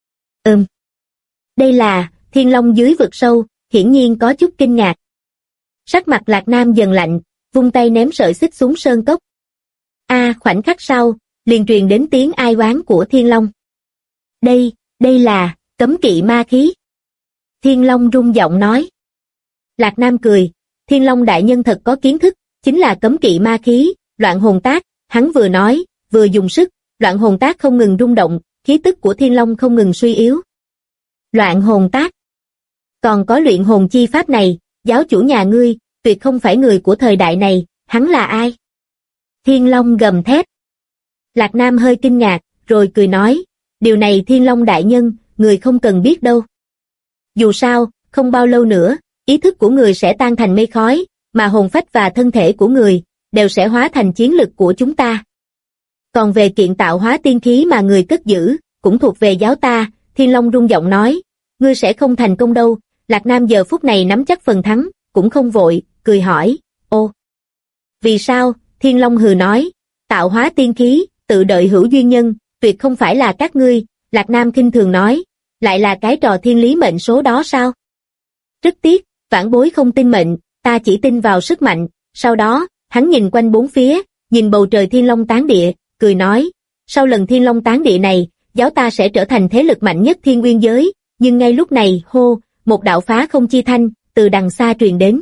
Đây là Thiên Long dưới vực sâu, hiển nhiên có chút kinh ngạc. Sắc mặt Lạc Nam dần lạnh, vung tay ném sợi xích xuống sơn cốc. Khoảnh khắc sau, liền truyền đến tiếng ai oán của Thiên Long. Đây là cấm kỵ ma khí. Thiên Long rung giọng nói. Lạc Nam cười, Thiên Long đại nhân thật có kiến thức, chính là cấm kỵ ma khí, loạn hồn tác, hắn vừa nói, vừa dùng sức, loạn hồn tác không ngừng rung động, khí tức của Thiên Long không ngừng suy yếu. Loạn hồn tác. Còn có luyện hồn chi pháp này, giáo chủ nhà ngươi, tuyệt không phải người của thời đại này, hắn là ai? Thiên Long gầm thét. Lạc Nam hơi kinh ngạc, rồi cười nói, điều này Thiên Long đại nhân, người không cần biết đâu. Dù sao, không bao lâu nữa, ý thức của người sẽ tan thành mây khói, mà hồn phách và thân thể của người, đều sẽ hóa thành chiến lực của chúng ta. Còn về kiện tạo hóa tiên khí mà người cất giữ, cũng thuộc về giáo ta, Thiên Long rung giọng nói, ngươi sẽ không thành công đâu. Lạc Nam giờ phút này nắm chắc phần thắng, cũng không vội, cười hỏi, ô. Vì sao? Thiên Long hừ nói, tạo hóa tiên khí, tự đợi hữu duyên nhân, tuyệt không phải là các ngươi. Lạc Nam khinh thường nói, lại là cái trò thiên lý mệnh số đó sao? Rất tiếc, vãn bối không tin mệnh, ta chỉ tin vào sức mạnh. Sau đó, hắn nhìn quanh bốn phía, nhìn bầu trời Thiên Long tán địa, cười nói, sau lần Thiên Long tán địa này, giáo ta sẽ trở thành thế lực mạnh nhất Thiên Nguyên giới. Nhưng ngay lúc này, hô, một đạo phá không chi thanh, từ đằng xa truyền đến.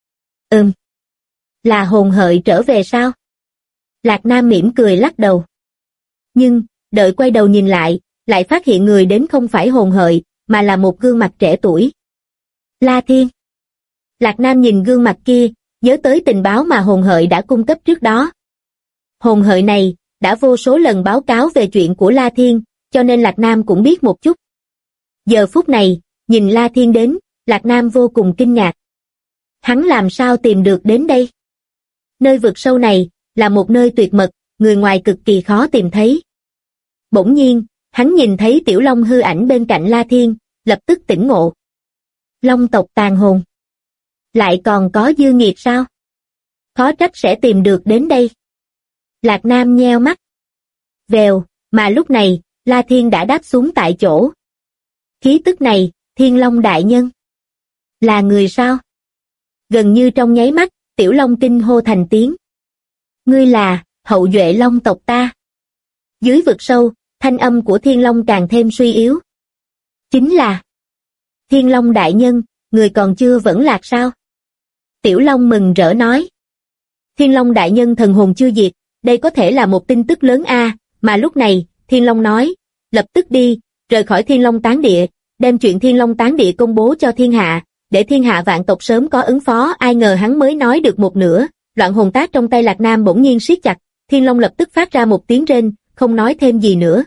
Là hồn hợi trở về sao? Lạc Nam mỉm cười lắc đầu. Nhưng, đợi quay đầu nhìn lại phát hiện người đến không phải hồn hợi, mà là một gương mặt trẻ tuổi. La Thiên. Lạc Nam nhìn gương mặt kia, nhớ tới tình báo mà hồn hợi đã cung cấp trước đó. Hồn hợi này, đã vô số lần báo cáo về chuyện của La Thiên, cho nên Lạc Nam cũng biết một chút. Giờ phút này, nhìn La Thiên đến, Lạc Nam vô cùng kinh ngạc. Hắn làm sao tìm được đến đây? Nơi vực sâu này, là một nơi tuyệt mật, người ngoài cực kỳ khó tìm thấy. Bỗng nhiên, hắn nhìn thấy Tiểu Long hư ảnh bên cạnh La Thiên, lập tức tỉnh ngộ. Long tộc tàn hồn. Lại còn có dư nghiệt sao? Khó trách sẽ tìm được đến đây. Lạc Nam nheo mắt. Vèo, mà lúc này, La Thiên đã đáp xuống tại chỗ. Khí tức này, Thiên Long đại nhân. Là người sao? Gần như trong nháy mắt, Tiểu Long kinh hô thành tiếng. Ngươi là, hậu duệ Long tộc ta. Dưới vực sâu, thanh âm của Thiên Long càng thêm suy yếu. Chính là Thiên Long đại nhân, người còn chưa vẫn lạc sao? Tiểu Long mừng rỡ nói. Thiên Long đại nhân thần hồn chưa diệt, đây có thể là một tin tức lớn mà lúc này, Thiên Long nói, lập tức đi, rời khỏi Thiên Long tán địa, đem chuyện Thiên Long tán địa công bố cho thiên hạ, để thiên hạ vạn tộc sớm có ứng phó. Ai ngờ hắn mới nói được một nửa, loạn hồn tác trong tay Lạc Nam bỗng nhiên siết chặt, Thiên Long lập tức phát ra một tiếng rên, không nói thêm gì nữa.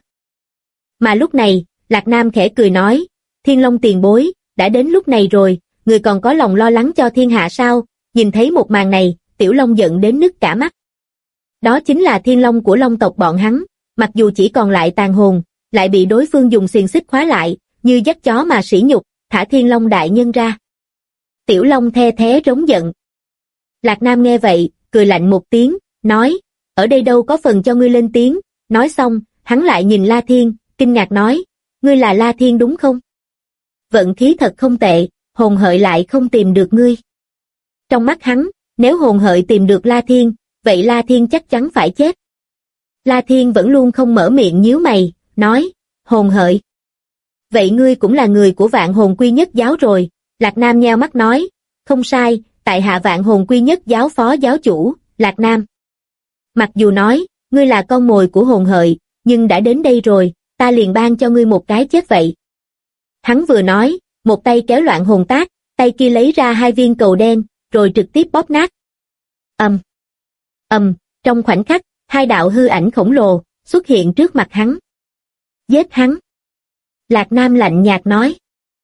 Mà lúc này, Lạc Nam khẽ cười nói, Thiên Long tiền bối, đã đến lúc này rồi, người còn có lòng lo lắng cho thiên hạ sao? Nhìn thấy một màn này, Tiểu Long giận đến nứt cả mắt. Đó chính là Thiên Long của Long tộc bọn hắn, mặc dù chỉ còn lại tàn hồn, lại bị đối phương dùng xiềng xích khóa lại, như dắt chó mà sỉ nhục, thả Thiên Long đại nhân ra. Tiểu Long the thé rống giận. Lạc Nam nghe vậy, cười lạnh một tiếng, nói, ở đây đâu có phần cho ngươi lên tiếng. Nói xong, hắn lại nhìn La Thiên, kinh ngạc nói, ngươi là La Thiên đúng không? Vận khí thật không tệ, hồn hợi lại không tìm được ngươi. Trong mắt hắn, nếu hồn hợi tìm được La Thiên, vậy La Thiên chắc chắn phải chết. La Thiên vẫn luôn không mở miệng nhíu mày, nói, hồn hợi. Vậy ngươi cũng là người của Vạn Hồn Quy Nhất giáo rồi. Lạc Nam nheo mắt nói, không sai, tại hạ Vạn Hồn Quy Nhất giáo phó giáo chủ, Lạc Nam. Mặc dù nói, ngươi là con mồi của hồn hợi, nhưng đã đến đây rồi, ta liền ban cho ngươi một cái chết vậy. Hắn vừa nói, một tay kéo Loạn Hồn Tác, tay kia lấy ra 2 viên cầu đen, rồi trực tiếp bóp nát. Trong khoảnh khắc, 2 đạo hư ảnh khổng lồ xuất hiện trước mặt hắn. Giết hắn. Lạc Nam lạnh nhạt nói.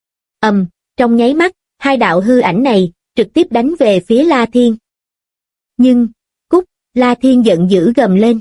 Trong nháy mắt, 2 đạo hư ảnh này trực tiếp đánh về phía La Thiên. Nhưng, La Thiên giận dữ gầm lên.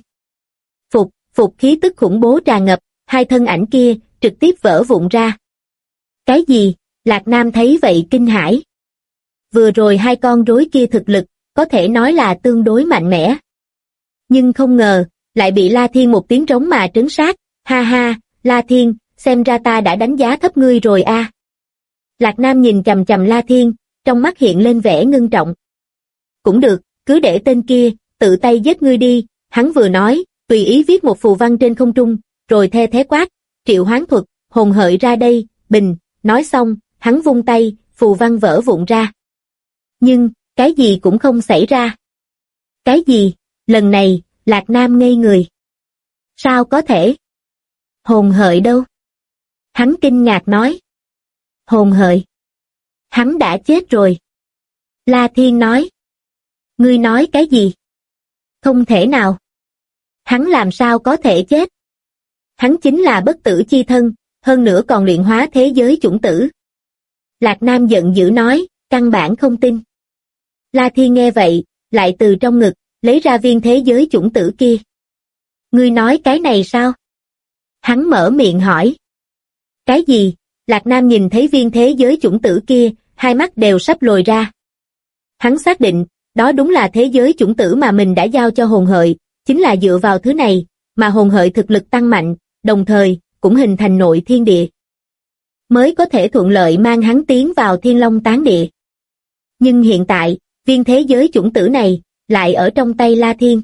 Phục khí tức khủng bố tràn ngập, 2 thân ảnh kia trực tiếp vỡ vụn ra. Cái gì? Lạc Nam thấy vậy kinh hãi. Vừa rồi 2 con rối kia thực lực, có thể nói là tương đối mạnh mẽ. Nhưng không ngờ, lại bị La Thiên một tiếng trống mà trấn sát. Ha ha, La Thiên, xem ra ta đã đánh giá thấp ngươi rồi a. Lạc Nam nhìn chằm chằm La Thiên, trong mắt hiện lên vẻ ngưng trọng. Cũng được, cứ để tên kia tự tay giết ngươi đi. Hắn vừa nói, tùy ý viết một phù văn trên không trung, rồi the thế quát, triệu hoán thuật, hồn hợi ra đây, bình. Nói xong, hắn vung tay, phù văn vỡ vụn ra. Nhưng, cái gì cũng không xảy ra. Cái gì? Lần này, Lạc Nam ngây người. Sao có thể? Hồn hợi đâu? Hắn kinh ngạc nói. Hồn hợi? Hắn đã chết rồi. La Thiên nói. Ngươi nói cái gì? Không thể nào. Hắn làm sao có thể chết? Hắn chính là bất tử chi thân, hơn nữa còn luyện hóa thế giới chủng tử. Lạc Nam giận dữ nói, căn bản không tin. La Thiên nghe vậy, lại từ trong ngực, lấy ra viên thế giới chủng tử kia. Ngươi nói cái này sao? Hắn mở miệng hỏi. Cái gì? Lạc Nam nhìn thấy viên thế giới chủng tử kia, 2 mắt đều sắp lồi ra. Hắn xác định, đó đúng là thế giới chủng tử mà mình đã giao cho hồn hợi, chính là dựa vào thứ này, mà hồn hợi thực lực tăng mạnh, đồng thời, cũng hình thành nội thiên địa. Mới có thể thuận lợi mang hắn tiến vào Thiên Long Tán Địa. Nhưng hiện tại, viên thế giới chủng tử này, lại ở trong tay La Thiên.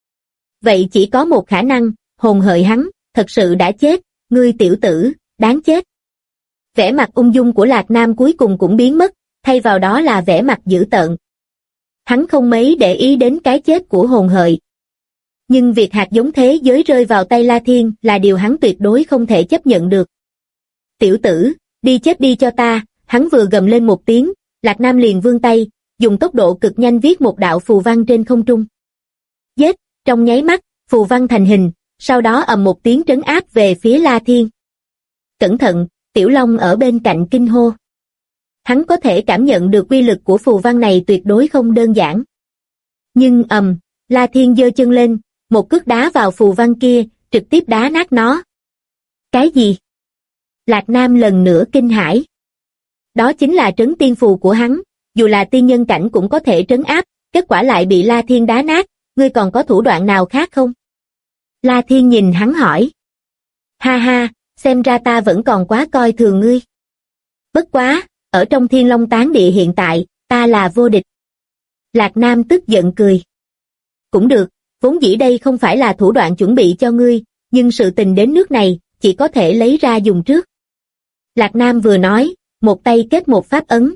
Vậy chỉ có một khả năng, hồn hợi hắn, thật sự đã chết, ngươi tiểu tử, đáng chết. Vẻ mặt ung dung của Lạc Nam cuối cùng cũng biến mất, thay vào đó là vẻ mặt dữ tợn. Hắn không mấy để ý đến cái chết của hồn hợi. Nhưng việc hạt giống thế giới rơi vào tay La Thiên là điều hắn tuyệt đối không thể chấp nhận được. Tiểu tử, đi chết đi cho ta, hắn vừa gầm lên một tiếng, Lạc Nam liền vươn tay, dùng tốc độ cực nhanh viết một đạo phù văn trên không trung. Giết, trong nháy mắt, phù văn thành hình, sau đó ầm một tiếng trấn áp về phía La Thiên. Cẩn thận, Tiểu Long ở bên cạnh kinh hô. Hắn có thể cảm nhận được uy lực của phù văn này tuyệt đối không đơn giản. Nhưng La Thiên giơ chân lên, một cước đá vào phù văn kia, trực tiếp đá nát nó. Cái gì? Lạc Nam lần nữa kinh hãi. Đó chính là trấn tiên phù của hắn, dù là tiên nhân cảnh cũng có thể trấn áp, kết quả lại bị La Thiên đá nát, ngươi còn có thủ đoạn nào khác không? La Thiên nhìn hắn hỏi. Ha ha, xem ra ta vẫn còn quá coi thường ngươi. Bất quá, ở trong Thiên Long Tán Địa hiện tại, ta là vô địch. Lạc Nam tức giận cười. Cũng được, vốn dĩ đây không phải là thủ đoạn chuẩn bị cho ngươi, nhưng sự tình đến nước này, chỉ có thể lấy ra dùng trước. Lạc Nam vừa nói, một tay kết một pháp ấn.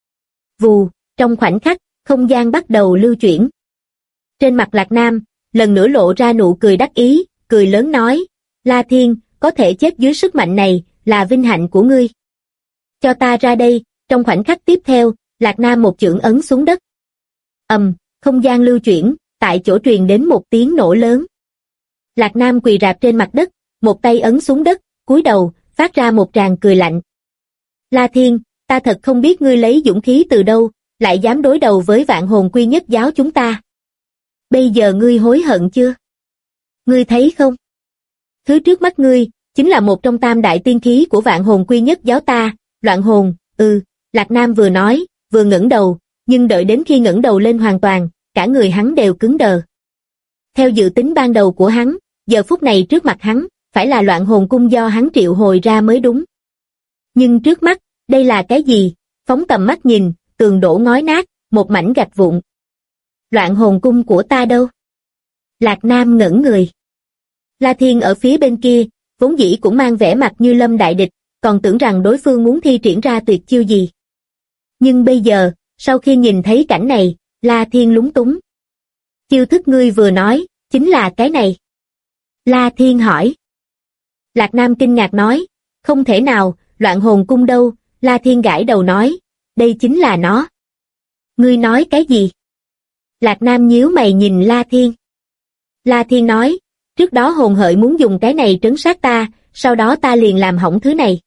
Vù, trong khoảnh khắc, không gian bắt đầu lưu chuyển. Trên mặt Lạc Nam, lần nữa lộ ra nụ cười đắc ý, cười lớn nói, La Thiên, có thể chết dưới sức mạnh này, là vinh hạnh của ngươi. Cho ta ra đây, trong khoảnh khắc tiếp theo, Lạc Nam một chưởng ấn xuống đất. Không gian lưu chuyển, tại chỗ truyền đến một tiếng nổ lớn. Lạc Nam quỳ rạp trên mặt đất, một tay ấn xuống đất, cúi đầu, phát ra một tràng cười lạnh. La Thiên, ta thật không biết ngươi lấy dũng khí từ đâu, lại dám đối đầu với Vạn Hồn Quy Nhất giáo chúng ta. Bây giờ ngươi hối hận chưa? Ngươi thấy không? Thứ trước mắt ngươi, chính là một trong tam đại tiên khí của Vạn Hồn Quy Nhất giáo ta, Loạn Hồn, Lạc Nam vừa nói, vừa ngẩng đầu, nhưng đợi đến khi ngẩng đầu lên hoàn toàn, cả người hắn đều cứng đờ. Theo dự tính ban đầu của hắn, giờ phút này trước mặt hắn, phải là Loạn Hồn cung do hắn triệu hồi ra mới đúng. Nhưng trước mắt, đây là cái gì? Phóng tầm mắt nhìn, tường đổ ngói nát, một mảnh gạch vụn. Loạn Hồn cung của ta đâu? Lạc Nam ngẩn người. La Thiên ở phía bên kia, vốn dĩ cũng mang vẻ mặt như lâm đại địch, còn tưởng rằng đối phương muốn thi triển ra tuyệt chiêu gì. Nhưng bây giờ, sau khi nhìn thấy cảnh này, La Thiên lúng túng. Chiêu thức ngươi vừa nói, chính là cái này. La Thiên hỏi. Lạc Nam kinh ngạc nói, không thể nào, loạn hồn cung đâu? La Thiên gãi đầu nói, đây chính là nó. Ngươi nói cái gì? Lạc Nam nhíu mày nhìn La Thiên. La Thiên nói, trước đó hồn hợi muốn dùng cái này trấn sát ta, sau đó ta liền làm hỏng thứ này.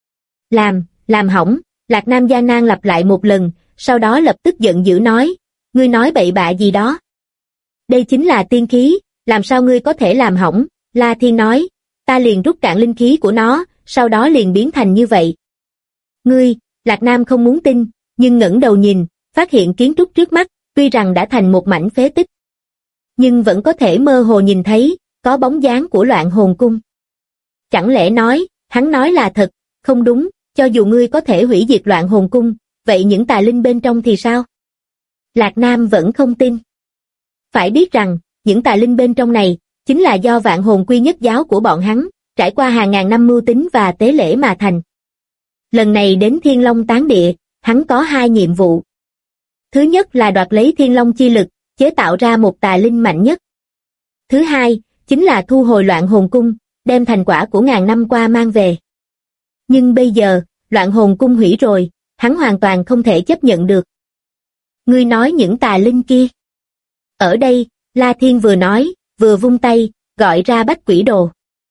Làm hỏng, Lạc Nam gian nan lặp lại một lần, sau đó lập tức giận dữ nói, ngươi nói bậy bạ gì đó. Đây chính là tiên khí, làm sao ngươi có thể làm hỏng? La Thiên nói, ta liền rút cạn linh khí của nó, sau đó liền biến thành như vậy. Ngươi, Lạc Nam không muốn tin, nhưng ngẩng đầu nhìn, phát hiện kiến trúc trước mắt, tuy rằng đã thành một mảnh phế tích, nhưng vẫn có thể mơ hồ nhìn thấy, có bóng dáng của loạn hồn cung. Chẳng lẽ nói, hắn nói là thật? Không đúng, cho dù ngươi có thể hủy diệt loạn hồn cung, vậy những tà linh bên trong thì sao? Lạc Nam vẫn không tin. Phải biết rằng, những tà linh bên trong này, chính là do vạn hồn quy nhất giáo của bọn hắn, trải qua hàng ngàn năm mưu tính và tế lễ mà thành. Lần này đến Thiên Long Tán Địa, hắn có 2 nhiệm vụ. Thứ nhất là đoạt lấy Thiên Long chi lực, chế tạo ra một tà linh mạnh nhất. Thứ hai, chính là thu hồi loạn hồn cung, đem thành quả của ngàn năm qua mang về. Nhưng bây giờ, loạn hồn cung hủy rồi, hắn hoàn toàn không thể chấp nhận được. Ngươi nói những tà linh kia. Ở đây, La Thiên vừa nói, vừa vung tay, gọi ra bách quỷ đồ.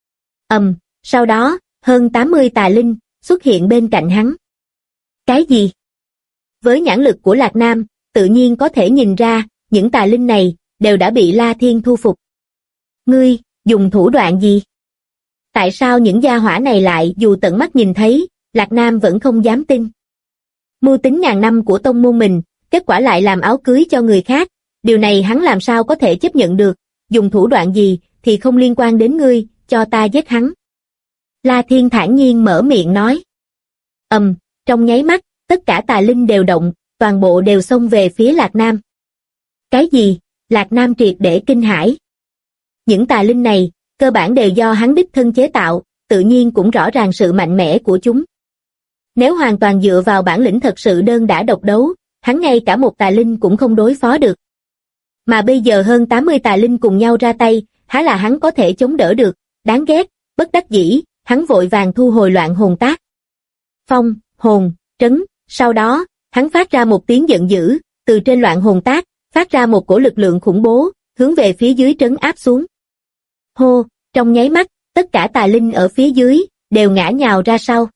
Sau đó, hơn 80 tà linh xuất hiện bên cạnh hắn. Cái gì? Với nhãn lực của Lạc Nam, tự nhiên có thể nhìn ra, những tà linh này đều đã bị La Thiên thu phục. Ngươi, dùng thủ đoạn gì? Tại sao những gia hỏa này lại dù tận mắt nhìn thấy, Lạc Nam vẫn không dám tin. Mưu tính ngàn năm của tông môn mình, kết quả lại làm áo cưới cho người khác, điều này hắn làm sao có thể chấp nhận được, dùng thủ đoạn gì thì không liên quan đến ngươi, cho ta giết hắn. La Thiên thản nhiên mở miệng nói. Trong nháy mắt, tất cả tà linh đều động, toàn bộ đều xông về phía Lạc Nam. Cái gì? Lạc Nam triệt để kinh hãi. Những tà linh này, cơ bản đều do hắn đích thân chế tạo, tự nhiên cũng rõ ràng sự mạnh mẽ của chúng. Nếu hoàn toàn dựa vào bản lĩnh thật sự đơn đả độc đấu, hắn ngay cả một tà linh cũng không đối phó được. Mà bây giờ hơn 80 tà linh cùng nhau ra tay, há là hắn có thể chống đỡ được, đáng ghét, bất đắc dĩ, hắn vội vàng thu hồi loạn hồn tác. Phong, hồn, trấn, sau đó, hắn phát ra một tiếng giận dữ, từ trên loạn hồn tác, phát ra một cổ lực lượng khủng bố, hướng về phía dưới trấn áp xuống. Hô, trong nháy mắt, tất cả tà linh ở phía dưới, đều ngã nhào ra sau.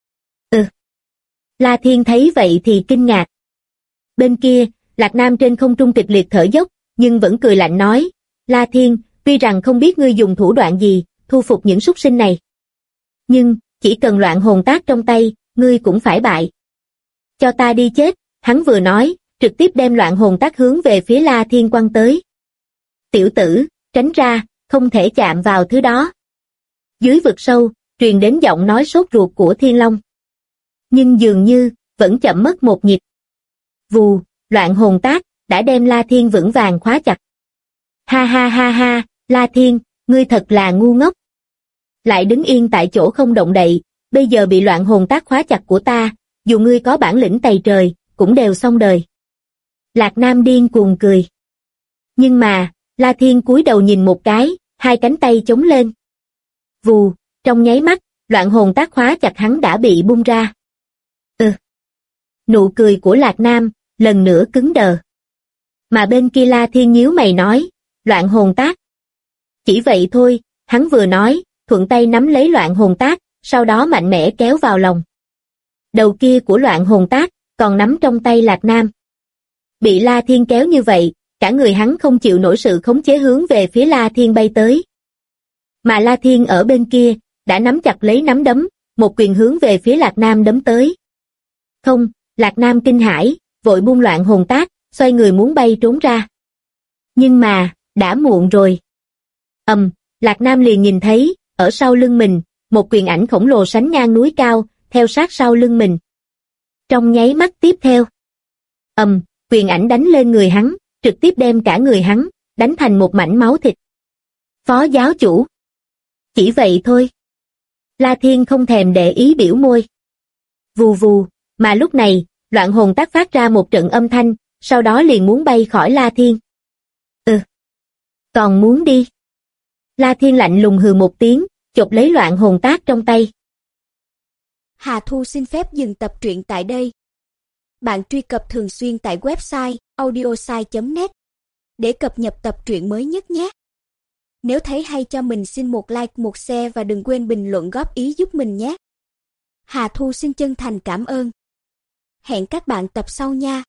La Thiên thấy vậy thì kinh ngạc. Bên kia, Lạc Nam trên không trung kịch liệt thở dốc, nhưng vẫn cười lạnh nói, La Thiên, tuy rằng không biết ngươi dùng thủ đoạn gì, thu phục những súc sinh này. Nhưng, chỉ cần loạn hồn tác trong tay, ngươi cũng phải bại. Cho ta đi chết, hắn vừa nói, trực tiếp đem loạn hồn tác hướng về phía La Thiên quăng tới. Tiểu tử, tránh ra, không thể chạm vào thứ đó. Dưới vực sâu, truyền đến giọng nói sốt ruột của Thiên Long. Nhưng dường như, vẫn chậm mất một nhịp. Vù, loạn hồn tác, đã đem La Thiên vững vàng khóa chặt. Ha ha ha ha, La Thiên, ngươi thật là ngu ngốc. Lại đứng yên tại chỗ không động đậy, bây giờ bị loạn hồn tác khóa chặt của ta, dù ngươi có bản lĩnh tày trời, cũng đều xong đời. Lạc Nam điên cuồng cười. Nhưng mà, La Thiên cúi đầu nhìn một cái, 2 cánh tay chống lên. Vù, trong nháy mắt, loạn hồn tác khóa chặt hắn đã bị bung ra. Nụ cười của Lạc Nam, lần nữa cứng đờ. Mà bên kia La Thiên nhíu mày nói, loạn hồn tác. Chỉ vậy thôi, hắn vừa nói, thuận tay nắm lấy loạn hồn tác, sau đó mạnh mẽ kéo vào lòng. Đầu kia của loạn hồn tác, còn nắm trong tay Lạc Nam. Bị La Thiên kéo như vậy, cả người hắn không chịu nổi sự khống chế hướng về phía La Thiên bay tới. Mà La Thiên ở bên kia, đã nắm chặt lấy nắm đấm, một quyền hướng về phía Lạc Nam đấm tới. Không, Lạc Nam kinh hãi, vội buông loạn hồn tác, xoay người muốn bay trốn ra. Nhưng mà, đã muộn rồi. Lạc Nam liền nhìn thấy, ở sau lưng mình, một quyền ảnh khổng lồ sánh ngang núi cao, theo sát sau lưng mình. Trong nháy mắt tiếp theo, quyền ảnh đánh lên người hắn, trực tiếp đem cả người hắn, đánh thành một mảnh máu thịt. Phó giáo chủ. Chỉ vậy thôi. La Thiên không thèm để ý biểu môi. Vù vù, mà lúc này, loạn hồn tác phát ra một trận âm thanh, sau đó liền muốn bay khỏi La Thiên. Còn muốn đi. La Thiên lạnh lùng hừ một tiếng, chộp lấy loạn hồn tác trong tay. Hà Thu xin phép dừng tập truyện tại đây. Bạn truy cập thường xuyên tại website audiosai.net để cập nhật tập truyện mới nhất nhé. Nếu thấy hay cho mình xin một like, một share và đừng quên bình luận góp ý giúp mình nhé. Hà Thu xin chân thành cảm ơn. Hẹn các bạn tập sau nha.